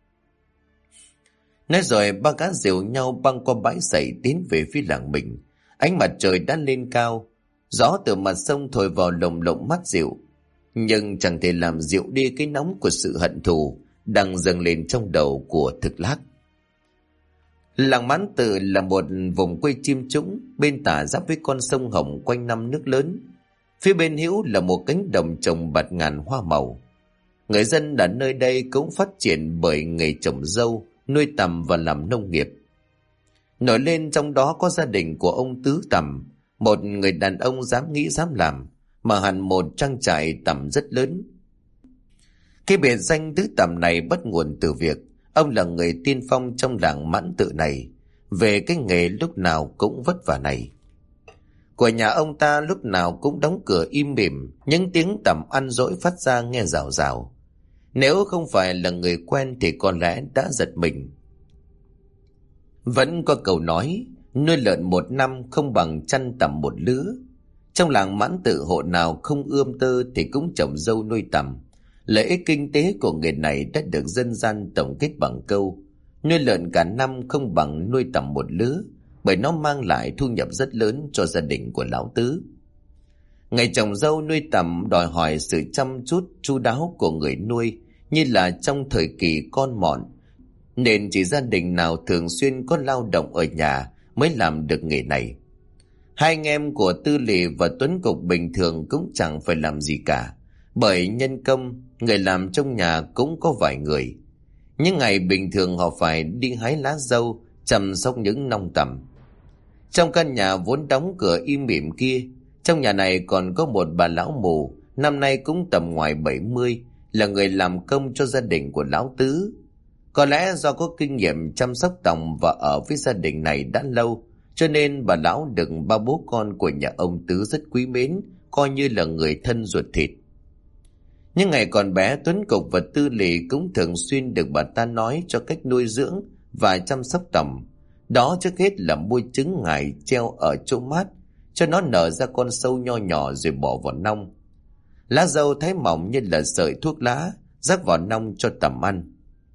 Nói rồi ba gã dìu nhau băng qua bãi sậy tiến về phía làng mình. Ánh mặt trời đã lên cao, gió từ mặt sông thổi vào lồng lộng mát dịu, nhưng chẳng thể làm dịu đi cái nóng của sự hận thù đang dâng lên trong đầu của Thực Lác. Làng Mãn Tự là một vùng quê chim trũng, bên tả giáp với con sông Hồng quanh năm nước lớn. Phía bên hữu là một cánh đồng trồng bạt ngàn hoa màu. Người dân ở nơi đây cũng phát triển bởi nghề trồng dâu, nuôi tầm và làm nông nghiệp. Nổi lên trong đó có gia đình của ông Tứ Tầm, một người đàn ông dám nghĩ dám làm, mà hẳn một trang trại tầm rất lớn. Cái biệt danh Tứ Tầm này bắt nguồn từ việc ông là người tiên phong trong làng Mãn Tự này về cái nghề lúc nào cũng vất vả này. Của nhà ông ta lúc nào cũng đóng cửa im mỉm, những tiếng tầm ăn dỗi phát ra nghe rào rào. Nếu không phải là người quen thì có lẽ đã giật mình. Vẫn có câu nói, nuôi lợn một năm không bằng chăn tằm một lứa. Trong làng Mãn Tự hộ nào không ươm tơ thì cũng trồng dâu nuôi tằm. Lợi ích kinh tế của nghề này đã được dân gian tổng kết bằng câu: nuôi lợn cả năm không bằng nuôi tằm một lứa, bởi nó mang lại thu nhập rất lớn cho gia đình của lão Tứ. Ngày trồng dâu nuôi tằm đòi hỏi sự chăm chút chu đáo của người nuôi, như là trong thời kỳ con mọn, nên chỉ gia đình nào thường xuyên có lao động ở nhà mới làm được nghề này. Hai anh em của Tư Lì và Tuấn Cục bình thường cũng chẳng phải làm gì cả, bởi nhân công, người làm trong nhà cũng có vài người. Những ngày bình thường họ phải đi hái lá dâu, chăm sóc những nông tằm. Trong căn nhà vốn đóng cửa im mỉm kia, trong nhà này còn có một bà lão mù, năm nay cũng tầm ngoài 70, là người làm công cho gia đình của lão Tứ. Có lẽ do có kinh nghiệm chăm sóc tòng và ở với gia đình này đã lâu, cho nên bà lão được ba bố con của nhà ông Tứ rất quý mến, coi như là người thân ruột thịt. Những ngày còn bé, Tuấn Cục và Tư Lì cũng thường xuyên được bà ta nói cho cách nuôi dưỡng và chăm sóc tòng. Đó trước hết là mua trứng ngải treo ở chỗ mát, cho nó nở ra con sâu nho nhỏ rồi bỏ vào nong. Lá dâu thái mỏng như là sợi thuốc lá, rắc vào nong cho tằm ăn.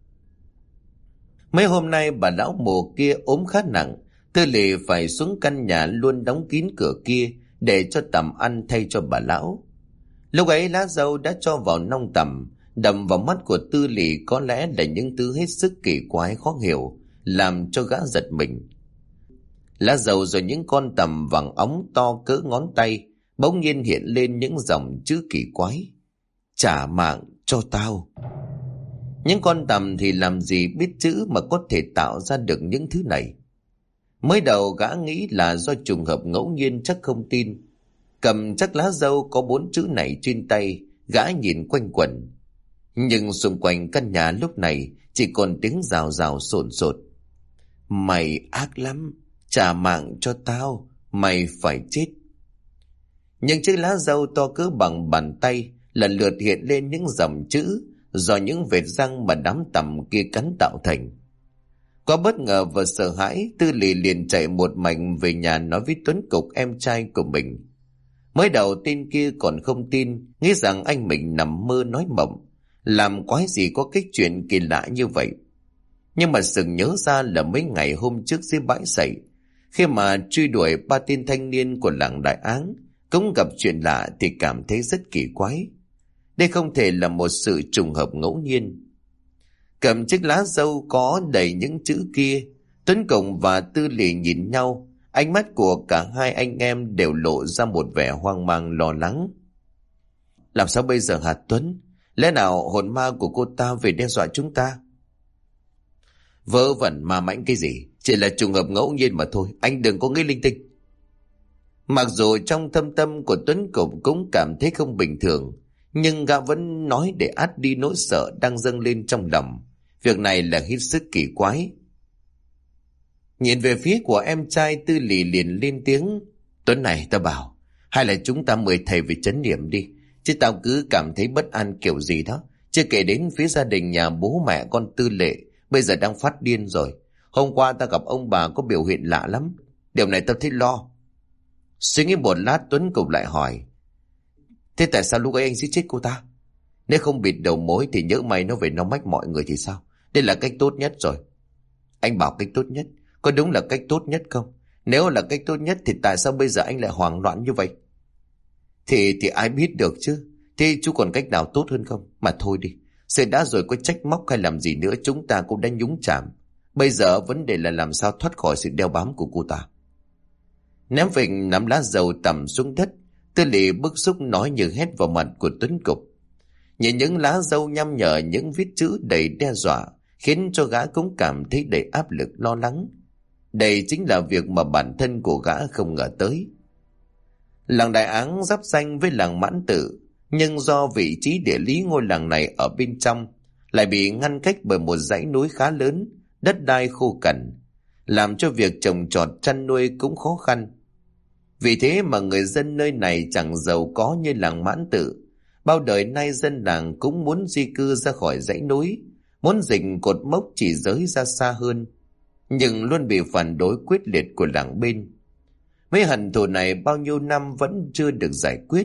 Mấy hôm nay bà lão mù kia ốm khá nặng, Tư Lì phải xuống căn nhà luôn đóng kín cửa kia để cho tằm ăn thay cho bà lão. Lúc ấy lá dâu đã cho vào nong tằm, đầm vào mắt của Tư Lì có lẽ là những thứ hết sức kỳ quái khó hiểu, làm cho gã giật mình. Lá dâu rồi những con tằm vàng óng to cỡ ngón tay bỗng nhiên hiện lên những dòng chữ kỳ quái: trả mạng cho tao. Những con tằm thì làm gì biết chữ mà có thể tạo ra được những thứ này. Mới đầu gã nghĩ là do trùng hợp ngẫu nhiên, chắc không tin. Cầm chắc lá dâu có 4 chữ này trên tay, gã nhìn quanh quẩn. Nhưng xung quanh căn nhà lúc này chỉ còn tiếng rào rào sồn sột: mày ác lắm, trả mạng cho tao, mày phải chết. Những chiếc lá dâu to cỡ bằng bàn tay lần lượt hiện lên những dòng chữ do những vệt răng mà đám tằm kia cắn tạo thành. Quá bất ngờ và sợ hãi, Tư Lì liền chạy một mạch về nhà nói với Tuấn Cục, em trai của mình. Mới đầu tên kia còn không tin, nghĩ rằng anh mình nằm mơ nói mộng, làm quái gì có cái chuyện kỳ lạ như vậy. Nhưng mà sừng nhớ ra là mấy ngày hôm trước dưới bãi sậy, khi mà truy đuổi 3 tên thanh niên của làng Đại Áng, cũng gặp chuyện lạ thì cảm thấy rất kỳ quái. Đây không thể là một sự trùng hợp ngẫu nhiên. Cầm chiếc lá dâu có đầy những chữ kia, Tuấn Cổng và Tư Lì nhìn nhau, ánh mắt của cả hai anh em đều lộ ra một vẻ hoang mang lo lắng. Làm sao bây giờ hả Tuấn? Lẽ nào hồn ma của cô ta về đe dọa chúng ta? Vớ vẩn ma mãnh cái gì, chỉ là trùng hợp ngẫu nhiên mà thôi, anh đừng có nghĩ linh tinh. Mặc dù trong thâm tâm của Tuấn Cổng cũng cảm thấy không bình thường, nhưng gã vẫn nói để át đi nỗi sợ đang dâng lên trong lòng. Việc này là hết sức kỳ quái. Nhìn về phía của em trai, Tư Lì liền lên tiếng. Tuấn này, ta bảo, hay là chúng ta mời thầy về trấn điểm đi, chứ tao cứ cảm thấy bất an kiểu gì đó. Chưa kể đến phía gia đình nhà bố mẹ con Tư Lệ bây giờ đang phát điên rồi. Hôm qua ta gặp ông bà có biểu hiện lạ lắm, điều này tao thấy lo. Suy nghĩ một lát, Tuấn Cục lại hỏi, thế tại sao lúc ấy anh giết chết cô ta? Nếu không bịt đầu mối thì nhỡ may nó về nó mách mọi người thì sao? Đây là cách tốt nhất rồi. Anh bảo cách tốt nhất, có đúng là cách tốt nhất không? Nếu là cách tốt nhất thì tại sao bây giờ anh lại hoảng loạn như vậy? Thì ai biết được chứ. Thế chú còn cách nào tốt hơn không? Mà thôi đi, sự đã rồi, có trách móc hay làm gì nữa chúng ta cũng đã nhúng chạm. Bây giờ vấn đề là làm sao thoát khỏi sự đeo bám của cô ta. Ném phình nắm lá dầu tầm xuống đất, Tư Lì bức xúc nói như hét vào mặt của Tuấn Cục. Nhìn những lá dâu nhăm nhở, những viết chữ đầy đe dọa, khiến cho gã cũng cảm thấy đầy áp lực lo lắng. Đây chính là việc mà bản thân của gã không ngờ tới. Làng Đại Áng giáp ranh với làng Mãn Tự, nhưng do vị trí địa lý ngôi làng này ở bên trong lại bị ngăn cách bởi một dãy núi khá lớn, đất đai khô cằn, làm cho việc trồng trọt chăn nuôi cũng khó khăn. Vì thế mà người dân nơi này chẳng giàu có như làng Mãn Tự. Bao đời nay dân làng cũng muốn di cư ra khỏi dãy núi, muốn dịch cột mốc chỉ giới ra xa hơn, nhưng luôn bị phản đối quyết liệt của làng bên. Mấy hận thù này bao nhiêu năm vẫn chưa được giải quyết.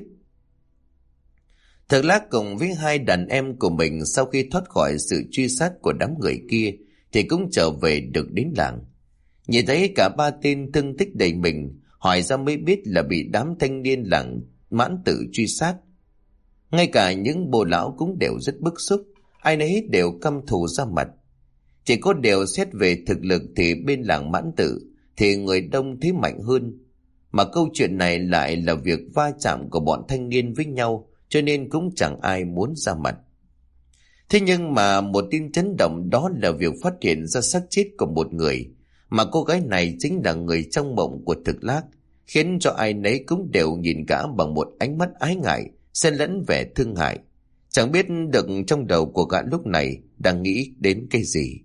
Thợ Lác cùng với hai đàn em của mình sau khi thoát khỏi sự truy sát của đám người kia thì cũng trở về được đến làng. Nhìn thấy cả 3 tên thương tích đầy mình, hỏi ra mới biết là bị đám thanh niên làng Mãn Tự truy sát. Ngay cả những bồ lão cũng đều rất bức xúc, ai nấy đều căm thù ra mặt. Chỉ có điều xét về thực lực thì bên làng Mãn Tự thì người đông thấy mạnh hơn, mà câu chuyện này lại là việc va chạm của bọn thanh niên với nhau, cho nên cũng chẳng ai muốn ra mặt. Thế nhưng mà một tin chấn động đó là việc phát hiện ra xác chết của một người, mà cô gái này chính là người trong mộng của Thực Lác, khiến cho ai nấy cũng đều nhìn gã bằng một ánh mắt ái ngại, xen lẫn vẻ thương hại. Chẳng biết được trong đầu của gã lúc này đang nghĩ đến cái gì.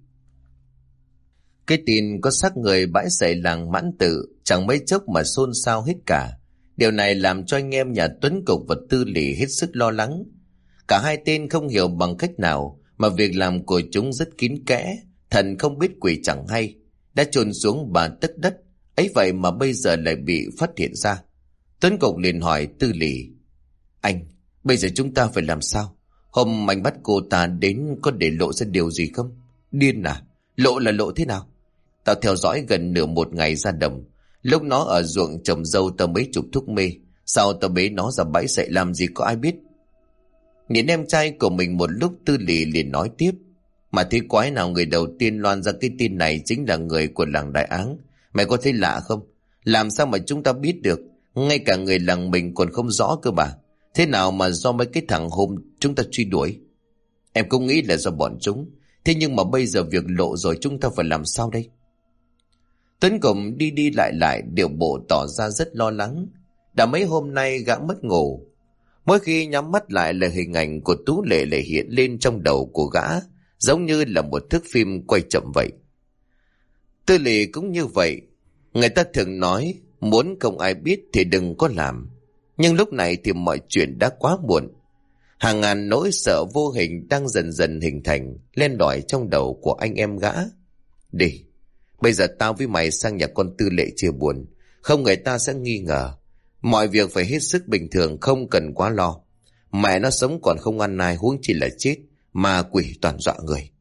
Cái tin có xác người bãi sậy làng Mãn Tự chẳng mấy chốc mà xôn xao hết cả. Điều này làm cho anh em nhà Tuấn Cục và Tư Lì hết sức lo lắng. Cả hai tên không hiểu bằng cách nào mà việc làm của chúng rất kín kẽ, thần không biết quỷ chẳng hay, đã chôn xuống 3 tấc đất, ấy vậy mà bây giờ lại bị phát hiện ra. Tuấn Cục liền hỏi Tư Lì, anh, bây giờ chúng ta phải làm sao? Hôm anh bắt cô ta đến có để lộ ra điều gì không? Điên à? Lộ là lộ thế nào? Tao theo dõi gần nửa một ngày ra đồng, lúc nó ở ruộng trồng dâu tao mới chụp thuốc mê, sau tao bế nó ra bãi sậy làm gì có ai biết. Nhìn em trai của mình một lúc, Tư Lì liền nói tiếp, mà thế quái nào người đầu tiên loan ra cái tin này chính là người của làng Đại Áng. Mày có thấy lạ không? Làm sao mà chúng ta biết được? Ngay cả người làng mình còn không rõ cơ mà. Thế nào mà do mấy cái thằng hôm chúng ta truy đuổi? Em cũng nghĩ là do bọn chúng. Thế nhưng mà bây giờ việc lộ rồi, chúng ta phải làm sao đây? Tuấn Cổng đi đi lại lại, điệu bộ tỏ ra rất lo lắng. Đã mấy hôm nay gã mất ngủ. Mỗi khi nhắm mắt lại là hình ảnh của Tú Lệ lại hiện lên trong đầu của gã, giống như là một thước phim quay chậm vậy. Tư Lì cũng như vậy. Người ta thường nói, muốn không ai biết thì đừng có làm. Nhưng lúc này thì mọi chuyện đã quá muộn. Hàng ngàn nỗi sợ vô hình đang dần dần hình thành, len lỏi trong đầu của anh em gã. Đi, bây giờ tao với mày sang nhà con Tư Lệ chia buồn, không người ta sẽ nghi ngờ. Mọi việc phải hết sức bình thường, không cần quá lo. Mẹ nó sống còn không ăn nai, huống chi là chết, ma quỷ toàn dọa người.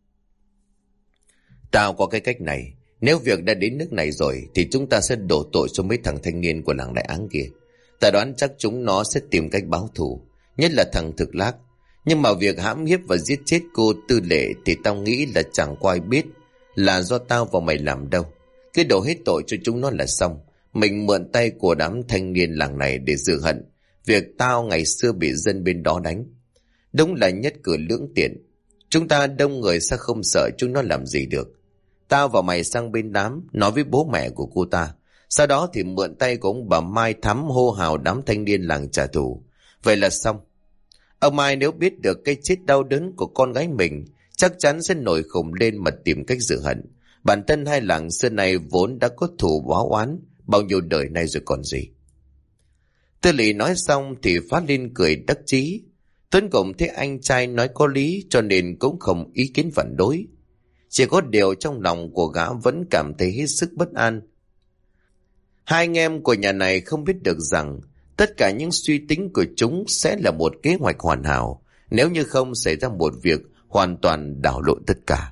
Tao có cái cách này, nếu việc đã đến nước này rồi thì chúng ta sẽ đổ tội cho mấy thằng thanh niên của làng Đại Áng kia. Ta đoán chắc chúng nó sẽ tìm cách báo thù, nhất là thằng Thực Lác. Nhưng mà việc hãm hiếp và giết chết cô Tư Lệ thì tao nghĩ là chẳng có ai biết là do tao và mày làm đâu. Cứ đổ hết tội cho chúng nó là xong. Mình mượn tay của đám thanh niên làng này để dự hận việc tao ngày xưa bị dân bên đó đánh. Đúng là nhất cử lưỡng tiện. Chúng ta đông người sao không sợ chúng nó làm gì được. Tao và mày sang bên đám, nói với bố mẹ của cô ta. Sau đó thì mượn tay của ông bà Mai Thắm hô hào đám thanh niên làng trả thù. Vậy là xong. Ông Mai nếu biết được cái chết đau đớn của con gái mình, chắc chắn sẽ nổi khùng lên mà tìm cách dự hận. Bản thân hai làng xưa này vốn đã có thù báo oán bao nhiêu đời nay rồi còn gì. Tư Lỵ nói xong thì phát lên cười đắc chí. Tuấn cũng thấy anh trai nói có lý cho nên cũng không ý kiến phản đối. Chỉ có điều trong lòng của gã vẫn cảm thấy hết sức bất an. Hai anh em của nhà này không biết được rằng tất cả những suy tính của chúng sẽ là một kế hoạch hoàn hảo, nếu như không xảy ra một việc hoàn toàn đảo lộn tất cả.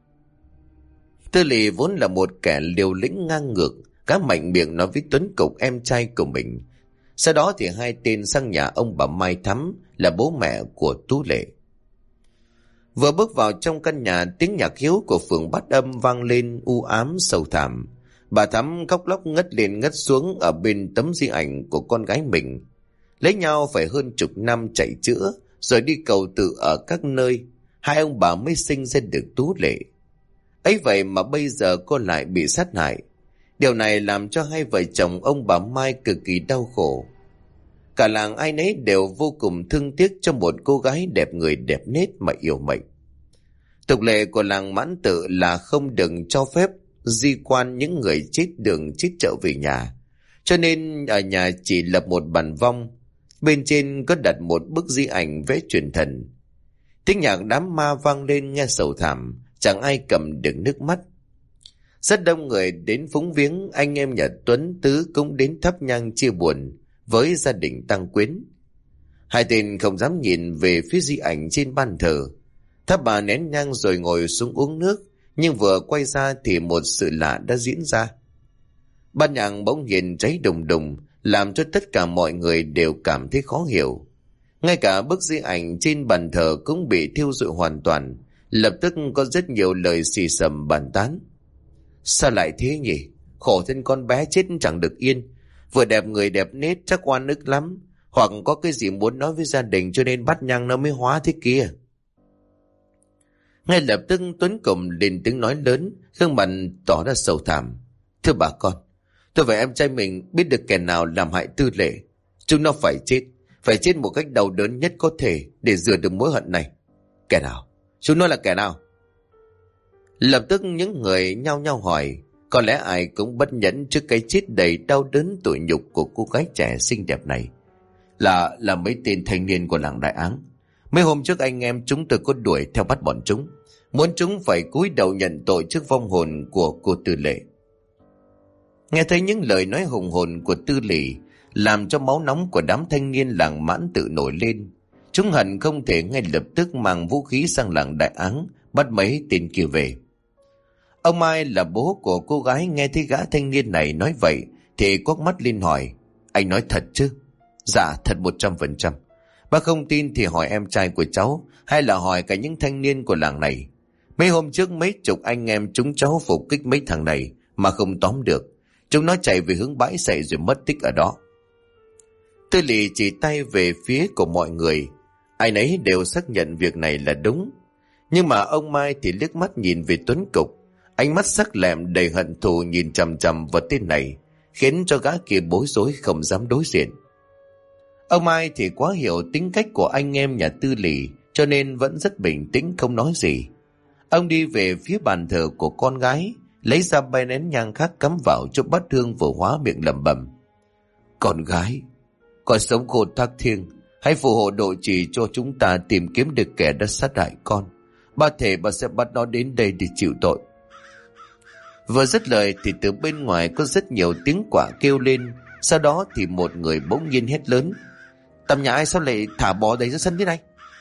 Tư Lỵ vốn là một kẻ liều lĩnh ngang ngược, gã mạnh miệng nói với Tuấn Cục em trai của mình. Sau đó thì hai tên sang nhà ông bà Mai Thắm là bố mẹ của Tú Lệ. Vừa bước vào trong căn nhà, tiếng nhạc hiếu của phường Bát Âm vang lên u ám sầu thảm. Bà Thắm khóc lóc ngất lên ngất xuống ở bên tấm di ảnh của con gái mình. Lấy nhau phải hơn chục năm chạy chữa, rồi đi cầu tự ở các nơi, hai ông bà mới sinh ra được Tú Lệ. Ấy vậy mà bây giờ cô lại bị sát hại. Điều này làm cho hai vợ chồng ông bà Mai cực kỳ đau khổ. Cả làng ai nấy đều vô cùng thương tiếc cho một cô gái đẹp người đẹp nết mà yêu mệnh. Tục lệ của làng Mãn Tự là không được cho phép di quan những người chết đường chết chợ về nhà. Cho nên ở nhà chỉ lập một bàn vong, bên trên có đặt một bức di ảnh vẽ truyền thần. Tiếng nhạc đám ma vang lên nghe sầu thảm, chẳng ai cầm được nước mắt. Rất đông người đến phúng viếng, anh em nhà Tuấn Tứ cũng đến thắp nhang chia buồn với gia đình Tăng Quyến. Hai tên không dám nhìn về phía di ảnh trên ban thờ. Thắp bà nén nhang rồi ngồi xuống uống nước, nhưng vừa quay ra thì một sự lạ đã diễn ra. Ban nhạc bỗng nhiên cháy đùng đùng, làm cho tất cả mọi người đều cảm thấy khó hiểu. Ngay cả bức di ảnh trên bàn thờ cũng bị thiêu rụi hoàn toàn. Lập tức có rất nhiều lời xì xầm bàn tán. Sao lại thế nhỉ? Khổ thân con bé chết chẳng được yên. Vừa đẹp người đẹp nết chắc oan ức lắm. Hoặc có cái gì muốn nói với gia đình cho nên bắt nhang nó mới hóa thế kia. Ngay lập tức Tuấn Cẩm lên tiếng nói lớn, gương mặt tỏ ra sầu thảm. Thưa bà con, tôi và em trai mình biết được kẻ nào làm hại Tư Lệ. Chúng nó phải chết một cách đau đớn nhất có thể để rửa được mối hận này. Kẻ nào? Chúng nó là kẻ nào? Lập tức những người nhao nhao hỏi. Có lẽ ai cũng bất nhẫn trước cái chết đầy đau đớn tủi nhục của cô gái trẻ xinh đẹp này. Là mấy tên thanh niên của làng Đại Áng. Mấy hôm trước anh em chúng tôi có đuổi theo bắt bọn chúng, muốn chúng phải cúi đầu nhận tội trước vong hồn của cô Tư Lệ. Nghe thấy những lời nói hùng hồn của Tư Lệ làm cho máu nóng của đám thanh niên làng Mãn Tự nổi lên. Chúng hận không thể ngay lập tức mang vũ khí sang làng Đại Áng bắt mấy tên kia về. Ông Mai là bố của cô gái nghe thấy gã thanh niên này nói vậy thì quắc mắt lên hỏi. Anh nói thật chứ? Dạ thật 100%. Bác không tin thì hỏi em trai của cháu, hay là hỏi cả những thanh niên của làng này. Mấy hôm trước mấy chục anh em chúng cháu phục kích mấy thằng này mà không tóm được. Chúng nó chạy về hướng bãi sậy rồi mất tích ở đó. Tư Lỵ chỉ tay về phía của mọi người. Ai nấy đều xác nhận việc này là đúng. Nhưng mà ông Mai thì liếc mắt nhìn về Tuấn Cục. Ánh mắt sắc lẹm đầy hận thù nhìn chằm chằm vào tên này, khiến cho gã kia bối rối không dám đối diện. Ông Mai thì quá hiểu tính cách của anh em nhà Tư Lỵ, cho nên vẫn rất bình tĩnh không nói gì. Ông đi về phía bàn thờ của con gái, lấy ra bay nén nhang khác cắm vào cho bát hương vừa hóa miệng lẩm bẩm. Con sống khôn thác thiêng, hãy phù hộ độ trì cho chúng ta tìm kiếm được kẻ đã sát hại con. Ba thề ba sẽ bắt nó đến đây để chịu tội. Vừa dứt lời thì từ bên ngoài có rất nhiều tiếng quạ kêu lên. Sau đó thì một người bỗng nhiên hét lớn: Tầm nhà ai sao lại thả bò đầy ra sân thế này?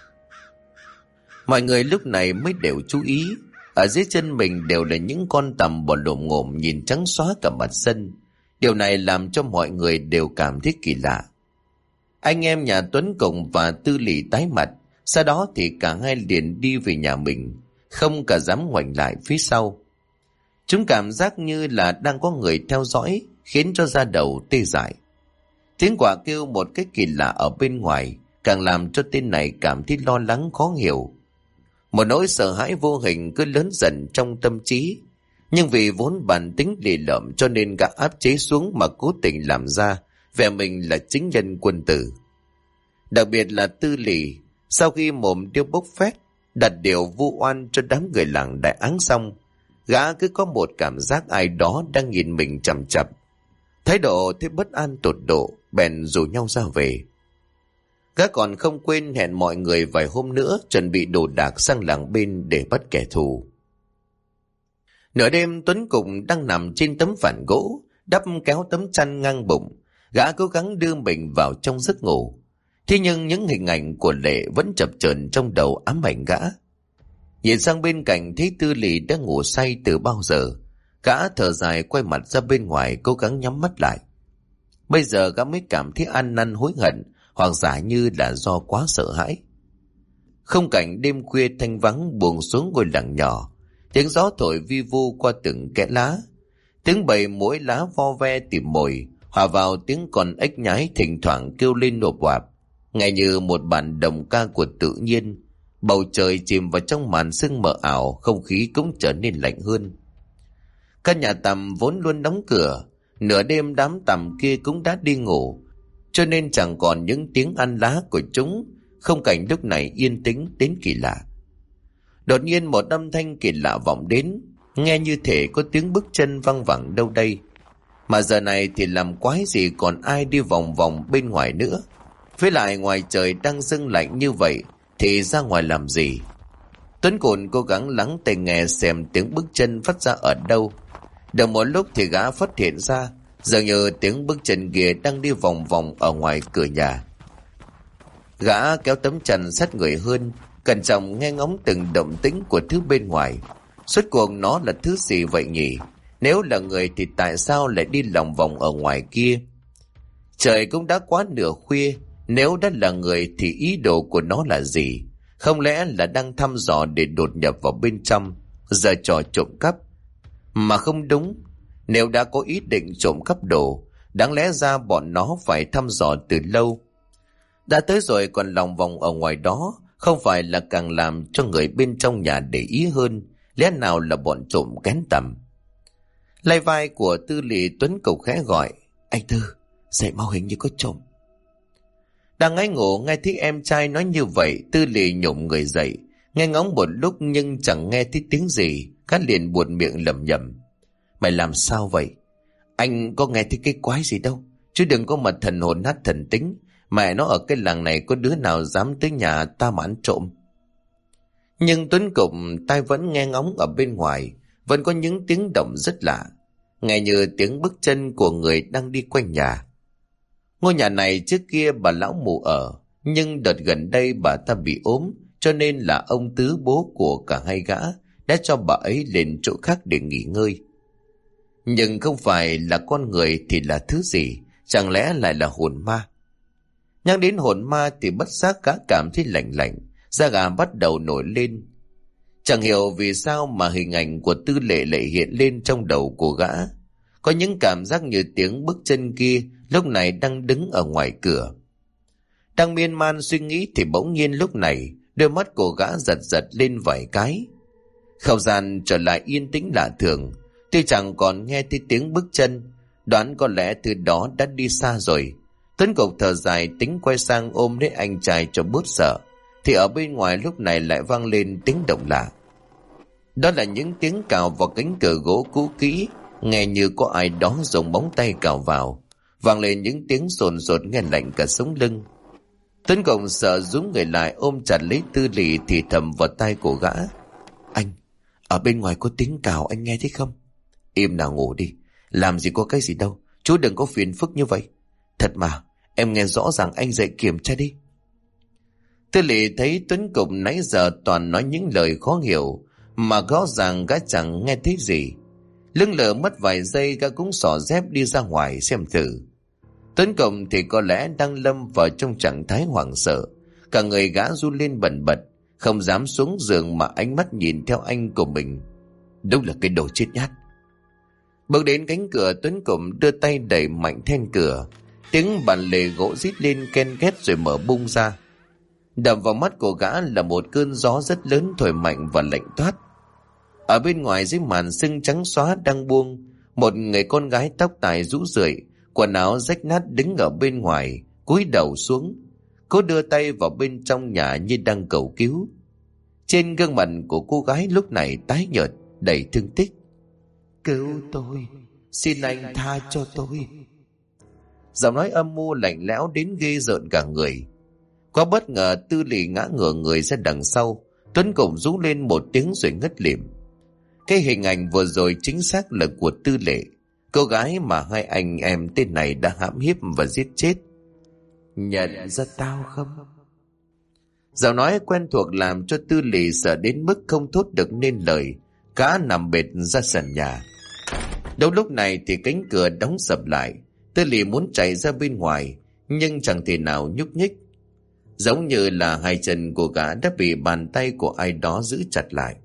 Mọi người lúc này mới đều chú ý. Ở dưới chân mình đều là những con tằm bò lồm ngồm nhìn trắng xóa cả mặt sân. Điều này làm cho mọi người đều cảm thấy kỳ lạ. Anh em nhà Tuấn Cụng và Tư Lỵ tái mặt. Sau đó thì cả hai liền đi về nhà mình, không cả dám ngoảnh lại phía sau. Chúng cảm giác như là đang có người theo dõi, khiến cho da đầu tê dại. Tiếng quạ kêu một cách kỳ lạ ở bên ngoài càng làm cho tên này cảm thấy lo lắng khó hiểu. Một nỗi sợ hãi vô hình cứ lớn dần trong tâm trí. Nhưng vì vốn bản tính lì lợm cho nên gã áp chế xuống mà cố tình làm ra vẻ mình là chính nhân quân tử. Đặc biệt là Tư Lỵ, sau khi mồm điêu bốc phét đặt điều vu oan cho đám người làng Đại Áng xong, gã cứ có một cảm giác ai đó đang nhìn mình chằm chằm. Thái độ thấy bất an tột độ, bèn rủ nhau ra về. Gã còn không quên hẹn mọi người vài hôm nữa chuẩn bị đồ đạc sang làng bên để bắt kẻ thù. Nửa đêm Tuấn Cụng đang nằm trên tấm phản gỗ, đắp kéo tấm chăn ngang bụng. Gã cố gắng đưa mình vào trong giấc ngủ. Thế nhưng những hình ảnh của Lệ vẫn chập chờn trong đầu ám ảnh gã. Nhìn sang bên cạnh thấy Tư Lỵ đã ngủ say từ bao giờ. Gã thở dài quay mặt ra bên ngoài cố gắng nhắm mắt lại. Bây giờ gã mới cảm thấy ăn năn hối hận, hoặc giả như là do quá sợ hãi. Khung cảnh đêm khuya thanh vắng buông xuống ngôi làng nhỏ. Tiếng gió thổi vi vu qua từng kẽ lá. Tiếng bầy mỗi lá vo ve tìm mồi, hòa vào tiếng con ếch nhái thỉnh thoảng kêu lên nộp oạp. Nghe như một bản đồng ca của tự nhiên. Bầu trời chìm vào trong màn sương mờ ảo, không khí cũng trở nên lạnh hơn. Căn nhà tằm vốn luôn đóng cửa, nửa đêm đám tằm kia cũng đã đi ngủ, cho nên chẳng còn những tiếng ăn lá của chúng. Không cảnh lúc này yên tĩnh đến kỳ lạ. Đột nhiên một âm thanh kỳ lạ vọng đến, nghe như thể có tiếng bước chân văng vẳng đâu đây. Mà giờ này thì làm quái gì còn ai đi vòng vòng bên ngoài nữa. Với lại ngoài trời đang sương lạnh như vậy thì ra ngoài làm gì? Tuấn Cồn cố gắng lắng tai nghe xem tiếng bước chân phát ra ở đâu. Được một lúc thì gã phát hiện ra dường như tiếng bước chân kia đang đi vòng vòng ở ngoài cửa nhà. Gã kéo tấm chăn sát người hơn, cẩn trọng nghe ngóng từng động tĩnh của thứ bên ngoài. Suốt cuộc nó là thứ gì vậy nhỉ? Nếu là người thì tại sao lại đi lòng vòng ở ngoài kia? Trời cũng đã quá nửa khuya, nếu đã là người thì ý đồ của nó là gì? Không lẽ là đang thăm dò để đột nhập vào bên trong, giờ trò trộm cắp? Mà không đúng, nếu đã có ý định trộm cắp đồ, đáng lẽ ra bọn nó phải thăm dò từ lâu. Đã tới rồi còn lòng vòng ở ngoài đó, không phải là càng làm cho người bên trong nhà để ý hơn, lẽ nào là bọn trộm kén tầm? Lay vai của Tư Lỵ, Tuấn Cục khẽ gọi: Anh Tư, dậy mau, hình như có trộm. Đang ngáy ngủ nghe thấy em trai nói như vậy, Tư Lỵ nhổm người dậy, nghe ngóng một lúc nhưng chẳng nghe thấy tiếng gì. Hắn liền buột miệng lẩm nhẩm: Mày làm sao vậy? Anh có nghe thấy cái quái gì đâu, chứ đừng có mà thần hồn nát thần tính. Mẹ nó, ở cái làng này có đứa nào dám tới nhà ta mà ăn trộm? Nhưng Tuấn Cục tai vẫn nghe ngóng ở bên ngoài, vẫn có những tiếng động rất lạ, nghe như tiếng bước chân của người đang đi quanh nhà. Ngôi nhà này trước kia bà lão mù ở, nhưng đợt gần đây bà ta bị ốm, cho nên là ông Tứ, bố của cả hai gã, đã cho bà ấy lên chỗ khác để nghỉ ngơi. Nhưng không phải là con người thì là thứ gì? Chẳng lẽ lại là hồn ma? Nhắc đến hồn ma thì bất giác gã cảm thấy lạnh lạnh, da gà bắt đầu nổi lên. Chẳng hiểu vì sao mà hình ảnh của Tư Lệ lại hiện lên trong đầu của gã. Có những cảm giác như tiếng bước chân kia lúc này đang đứng ở ngoài cửa. Đang miên man suy nghĩ thì bỗng nhiên lúc này đôi mắt của gã giật giật lên vài cái. Không gian trở lại yên tĩnh lạ thường. Tuy chẳng còn nghe thấy tiếng bước chân, đoán có lẽ từ đó đã đi xa rồi. Tuấn Cục thở dài tính quay sang ôm lấy anh trai cho bớt sợ, thì ở bên ngoài lúc này lại vang lên tiếng động lạ. Đó là những tiếng cào vào cánh cửa gỗ cũ kỹ, nghe như có ai đó dùng móng tay cào vào. vang lên những tiếng sồn sột nghe lạnh cả sống lưng. Tuấn Cộng sợ rúm người lại ôm chặt lấy Tư Lỵ thì thầm vào tai của gã. Anh, ở bên ngoài có tiếng cào, anh nghe thấy không? Im nào, ngủ đi, làm gì có cái gì đâu, chú đừng có phiền phức như vậy. Thật mà, em nghe rõ ràng, anh dậy kiểm tra đi. Tư Lỵ thấy Tuấn Cộng nãy giờ toàn nói những lời khó hiểu, mà rõ ràng gã chẳng nghe thấy gì. Lưng lờ mất vài giây, gã cũng xỏ dép đi ra ngoài xem thử. Tuấn Cộng thì có lẽ đang lâm vào trong trạng thái hoảng sợ, cả người gã run lên bần bật, không dám xuống giường mà ánh mắt nhìn theo anh của mình. Đúng là cái đồ chết nhát. Bước đến cánh cửa, Tuấn Cộng đưa tay đẩy mạnh then cửa, tiếng bàn lề gỗ rít lên ken két rồi mở bung ra. Đập vào mắt của gã là một cơn gió rất lớn thổi mạnh và lạnh toát. Ở bên ngoài dưới màn sương trắng xóa đang buông, một người con gái tóc tai rũ rượi, quần áo rách nát đứng ở bên ngoài, cúi đầu xuống, cố đưa tay vào bên trong nhà như đang cầu cứu. Trên gương mặt của cô gái lúc này tái nhợt, đầy thương tích. Cứu tôi, xin anh tha cho tôi. Giọng nói âm mưu lạnh lẽo đến ghê rợn cả người. Quá bất ngờ, Tư Lỵ ngã ngửa người ra đằng sau. Tuấn Cộng rú lên một tiếng rồi ngất lịm. Cái hình ảnh vừa rồi chính xác là của Tư Lệ, cô gái mà hai anh em tên này đã hãm hiếp và giết chết. Nhận ra tao không? Giọng nói quen thuộc làm cho Tư Lỵ sợ đến mức không thốt được nên lời. Gã nằm bệt ra sàn nhà. Đâu lúc này thì cánh cửa đóng sập lại. Tư Lỵ muốn chạy ra bên ngoài, nhưng chẳng thể nào nhúc nhích. Giống như là hai chân của gã đã bị bàn tay của ai đó giữ chặt lại.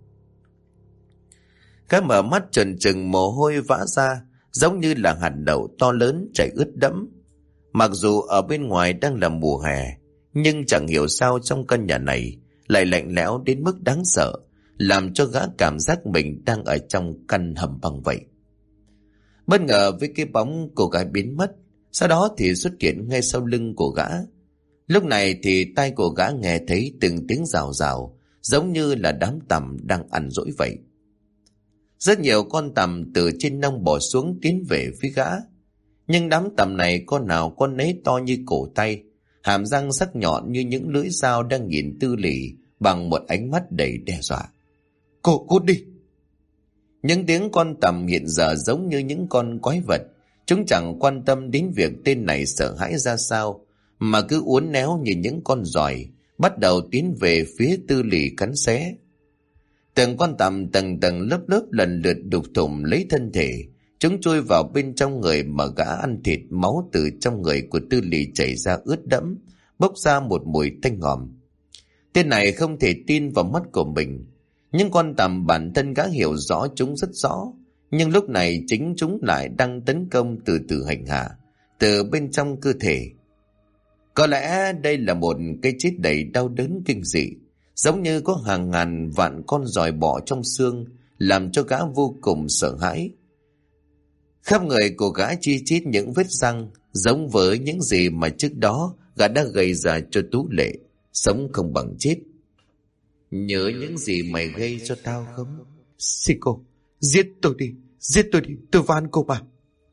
Gã mở mắt trần trừng, mồ hôi vã ra, giống như là hạt đậu to lớn chảy ướt đẫm. Mặc dù ở bên ngoài đang là mùa hè, nhưng chẳng hiểu sao trong căn nhà này lại lạnh lẽo đến mức đáng sợ, làm cho gã cảm giác mình đang ở trong căn hầm băng vậy. Bất ngờ với cái bóng cô gái biến mất, sau đó thì xuất hiện ngay sau lưng của gã. Lúc này thì tai của gã nghe thấy từng tiếng rào rào, giống như là đám tằm đang ăn dỗi vậy. Rất nhiều con tằm từ trên nông bò xuống tiến về phía gã. Nhưng đám tằm này con nào con nấy to như cổ tay, hàm răng sắc nhọn như những lưỡi dao đang nhìn Tư Lỵ bằng một ánh mắt đầy đe dọa. Cô cút đi! Những tiếng con tằm hiện giờ giống như những con quái vật. Chúng chẳng quan tâm đến việc tên này sợ hãi ra sao, mà cứ uốn néo như những con giòi, bắt đầu tiến về phía Tư Lỵ cắn xé. Từng con tằm tầng tầng lớp lớp lần lượt đục thủng lấy thân thể. Chúng chui vào bên trong người mà gã ăn thịt, máu từ trong người của Tư Lỵ chảy ra ướt đẫm, bốc ra một mùi tanh ngòm. Tên này không thể tin vào mắt của mình. Những con tằm bản thân gã hiểu rõ chúng rất rõ, nhưng lúc này chính chúng lại đang tấn công từ từ hành hạ từ bên trong cơ thể. Có lẽ đây là một cái chết đầy đau đớn kinh dị, giống như có hàng ngàn vạn con giòi bọ trong xương, làm cho gã vô cùng sợ hãi. Khắp người của gã chi chít những vết răng, giống với những gì mà trước đó gã đã gây ra cho Tú Lệ, sống không bằng chết. Nhớ những gì mày gây cho tao không? Xin cô, giết tôi đi, tôi van cô mà.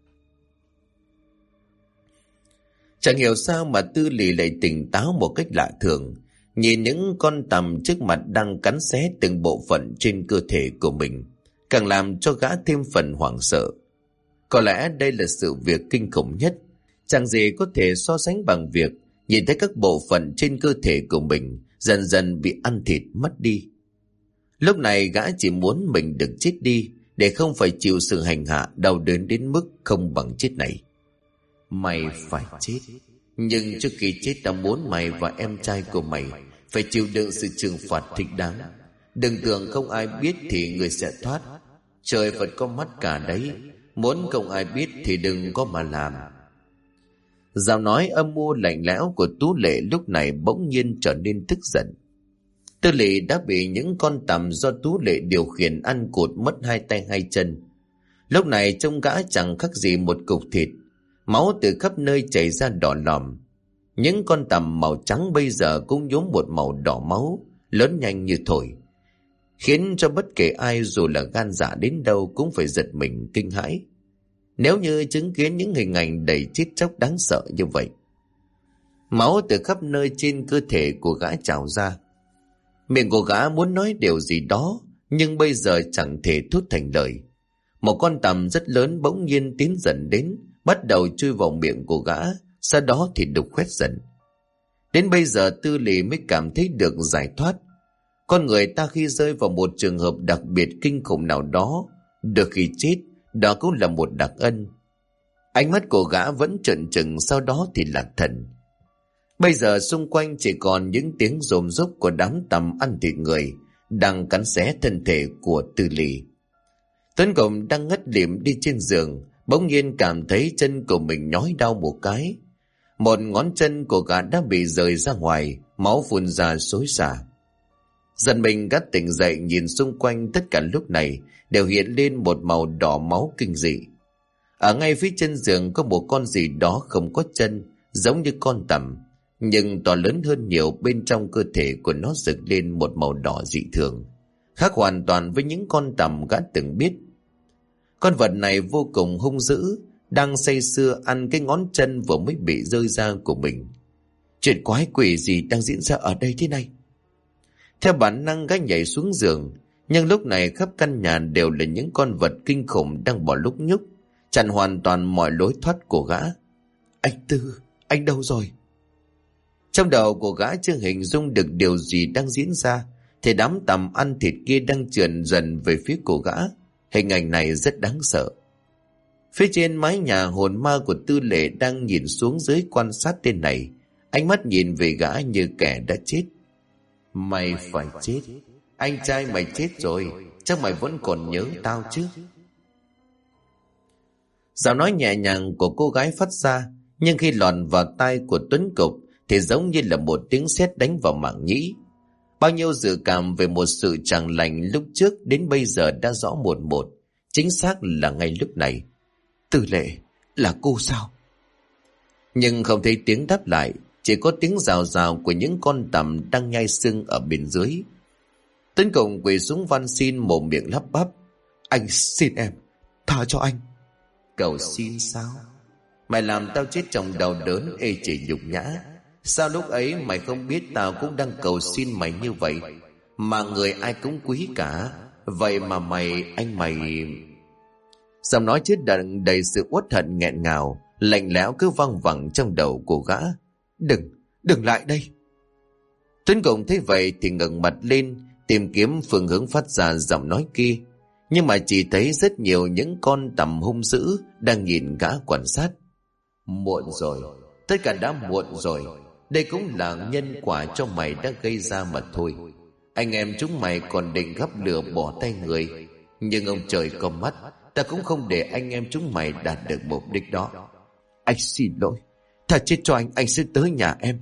Chẳng hiểu sao mà Tư Lỵ lại tỉnh táo một cách lạ thường, nhìn những con tằm trước mặt đang cắn xé từng bộ phận trên cơ thể của mình, càng làm cho gã thêm phần hoảng sợ. Có lẽ đây là sự việc kinh khủng nhất, chẳng gì có thể so sánh bằng việc nhìn thấy các bộ phận trên cơ thể của mình dần dần bị ăn thịt mất đi. Lúc này gã chỉ muốn mình được chết đi, để không phải chịu sự hành hạ đau đớn đến mức không bằng chết này. Mày phải chết, nhưng trước khi chết tao muốn mày và em trai của mày phải chịu đựng sự trừng phạt thích đáng. Đừng tưởng không ai biết thì người sẽ thoát. Trời Phật có mắt cả đấy, muốn không ai biết thì đừng có mà làm. Giọng nói âm mưu lạnh lẽo của Tú Lệ lúc này bỗng nhiên trở nên tức giận. Tư Lỵ đã bị những con tằm do Tú Lệ điều khiển ăn cụt mất hai tay hai chân. Lúc này trông gã chẳng khác gì một cục thịt, máu từ khắp nơi chảy ra đỏ lòm. Những con tằm màu trắng bây giờ cũng nhuốm một màu đỏ máu, lớn nhanh như thổi, khiến cho bất kể ai dù là gan dạ đến đâu cũng phải giật mình kinh hãi. nếu như chứng kiến những hình ảnh đầy chết chóc đáng sợ như vậy. Máu từ khắp nơi trên cơ thể của gã trào ra. Miệng của gã muốn nói điều gì đó, nhưng bây giờ chẳng thể thốt thành lời. Một con tằm rất lớn bỗng nhiên tiến dần đến, bắt đầu chui vào miệng của gã, sau đó thì đục khoét dần. Đến bây giờ Tư Lì mới cảm thấy được giải thoát. Con người ta khi rơi vào một trường hợp đặc biệt kinh khủng nào đó, được khi chết, đó cũng là một đặc ân. Ánh mắt của gã vẫn trợn trừng, sau đó thì lạc thần. Bây giờ xung quanh chỉ còn những tiếng rôm rốp của đám tằm ăn thịt người đang cắn xé thân thể của Tư Lì. Tuấn Cộng đang ngất lịm đi trên giường, bỗng nhiên cảm thấy chân của mình nhói đau một cái. Một ngón chân của gã đã bị rời ra ngoài, máu phun ra xối xả. Giật mình gã tỉnh dậy, nhìn xung quanh, tất cả lúc này đều hiện lên một màu đỏ máu kinh dị. Ở ngay phía chân giường có một con gì đó không có chân, giống như con tằm, nhưng to lớn hơn nhiều. Bên trong cơ thể của nó rực lên một màu đỏ dị thường, khác hoàn toàn với những con tằm gã từng biết. Con vật này vô cùng hung dữ, đang say sưa ăn cái ngón chân vừa mới bị rơi ra của mình. Chuyện quái quỷ gì đang diễn ra ở đây thế này? Theo bản năng gã nhảy xuống giường, nhưng lúc này khắp căn nhà đều là những con vật kinh khủng đang bò lúc nhúc, chặn hoàn toàn mọi lối thoát của gã. Anh Tư, anh đâu rồi? Trong đầu của gã chưa hình dung được điều gì đang diễn ra, thì đám tằm ăn thịt kia đang trườn dần về phía của gã. Hình ảnh này rất đáng sợ. Phía trên mái nhà, hồn ma của Tư Lệ đang nhìn xuống dưới quan sát tên này, ánh mắt nhìn về gã như kẻ đã chết. Mày phải chết. Anh trai mày chết rồi, chắc mày vẫn còn nhớ tao chứ? Giọng nói nhẹ nhàng của cô gái phát ra, nhưng khi lọt vào tai của Tuấn Cục thì giống như là một tiếng sét đánh vào màng nhĩ. Bao nhiêu dự cảm về một sự chẳng lành lúc trước đến bây giờ đã rõ một một, chính xác là ngay lúc này. Tư Lệ, là cô sao? Nhưng không thấy tiếng đáp lại, chỉ có tiếng rào rào của những con tằm đang nhai xương ở bên dưới. Tuấn Cộng quỳ xuống van xin, mồm miệng lắp bắp. Anh xin em, tha cho anh. Cầu xin sao? Mày làm tao chết trong đau đớn ê chề nhục nhã. Sao lúc ấy mày không biết tao cũng đang cầu xin mày như vậy, mà người ai cũng quý cả. Vậy mà mày... Giọng nói chết đần đầy sự uất hận nghẹn ngào, lạnh lẽo cứ văng vẳng trong đầu của gã. Đừng lại đây. Tuấn Cộng thấy vậy thì ngẩng mặt lên, tìm kiếm phương hướng phát ra giọng nói kia, nhưng mà chỉ thấy rất nhiều những con tằm hung dữ đang nhìn gã quan sát. Muộn rồi, tất cả đã muộn rồi. Đây cũng là nhân quả cho mày đã gây ra mà thôi. Anh em chúng mày còn định gắp lửa bỏ tay người, nhưng ông trời có mắt, ta cũng không để anh em chúng mày đạt được mục đích đó. Anh xin lỗi, thà chết cho anh sẽ tới nhà em.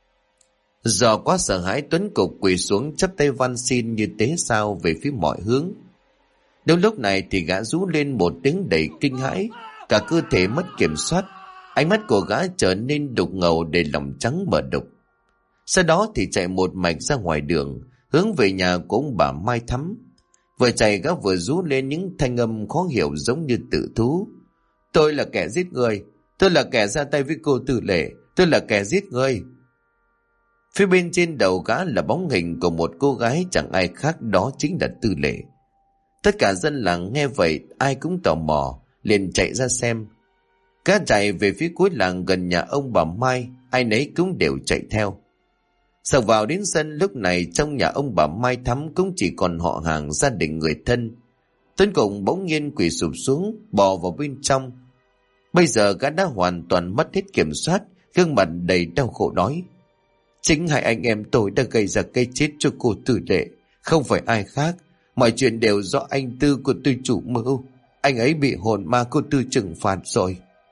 Do quá sợ hãi, Tuấn Cục quỳ xuống chắp tay van xin như tế sao về phía mọi hướng. Đúng lúc này thì gã rú lên một tiếng đầy kinh hãi, cả cơ thể mất kiểm soát. Ánh mắt của gã trở nên đục ngầu để lòng trắng mờ đục. Sau đó thì chạy một mạch ra ngoài đường, hướng về nhà của ông bà Mai Thắm. Vừa chạy gã vừa rú lên những thanh âm khó hiểu giống như tự thú. Tôi là kẻ giết người, tôi là kẻ ra tay với cô Tư Lệ, tôi là kẻ giết người. Phía bên trên đầu gã là bóng hình của một cô gái chẳng ai khác, đó chính là Tư Lệ. Tất cả dân làng nghe vậy ai cũng tò mò, liền chạy ra xem. Gã chạy về phía cuối làng gần nhà ông bà Mai, ai nấy cũng đều chạy theo. Sờ vào đến sân, lúc này trong nhà ông bà Mai Thắm cũng chỉ còn họ hàng, gia đình người thân. Tuấn Cộng bỗng nhiên quỳ sụp xuống, bò vào bên trong. Bây giờ gã đã hoàn toàn mất hết kiểm soát, gương mặt đầy đau khổ nói. Chính hai anh em tôi đã gây ra cái chết cho cô Tư Lệ, không phải ai khác. Mọi chuyện đều do anh Tư của tôi chủ mưu. Anh ấy bị hồn ma cô Tư trừng phạt rồi.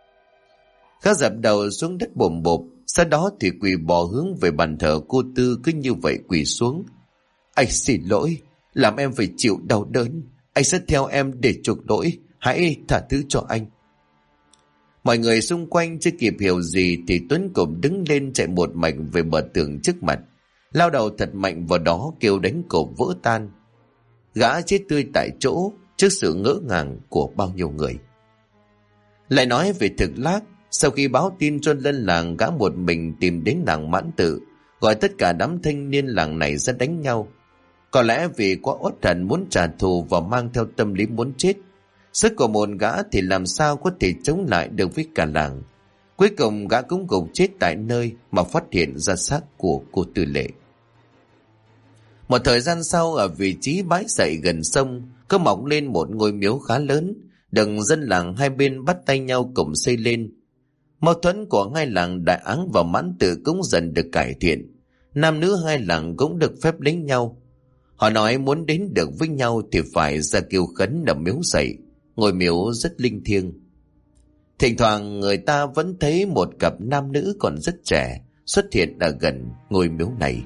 Gã dập đầu xuống đất bồm bộp, sau đó thì quỳ bò hướng về bàn thờ cô Tư, cứ như vậy quỳ xuống. Anh xin lỗi, làm em phải chịu đau đớn. Anh sẽ theo em để chuộc lỗi, hãy tha thứ cho anh. Mọi người xung quanh chưa kịp hiểu gì thì Tuấn Cổm đứng lên chạy một mạch về bờ tường trước mặt, lao đầu thật mạnh vào đó, kêu đánh cổ vỡ tan. Gã chết tươi tại chỗ trước sự ngỡ ngàng của bao nhiêu người. Lại nói về Thực Lác, sau khi báo tin cho dân làng, gã một mình tìm đến làng Mãn Tự, gọi tất cả đám thanh niên làng này ra đánh nhau. Có lẽ vì quá uất hận muốn trả thù và mang theo tâm lý muốn chết, sức của một gã thì làm sao có thể chống lại được với cả làng. Cuối cùng gã cũng gục chết tại nơi mà phát hiện ra xác của cô Tư Lệ. Một thời gian sau, ở vị trí bãi sậy gần sông có mọc lên một ngôi miếu khá lớn, được dân làng hai bên bắt tay nhau cùng xây lên. Mâu thuẫn của hai làng Đại Áng và Mãn Tự cũng dần được cải thiện. Nam nữ hai làng cũng được phép lấy nhau. Họ nói muốn đến được với nhau thì phải ra kêu khấn ở miếu sậy, ngôi miếu rất linh thiêng. Thỉnh thoảng người ta vẫn thấy một cặp nam nữ còn rất trẻ xuất hiện ở gần ngôi miếu này.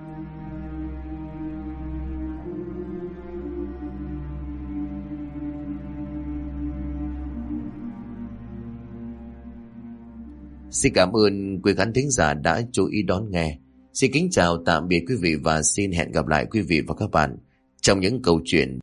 Xin cảm ơn quý khán thính giả đã chú ý đón nghe. Xin kính chào tạm biệt quý vị và xin hẹn gặp lại quý vị và các bạn trong những câu chuyện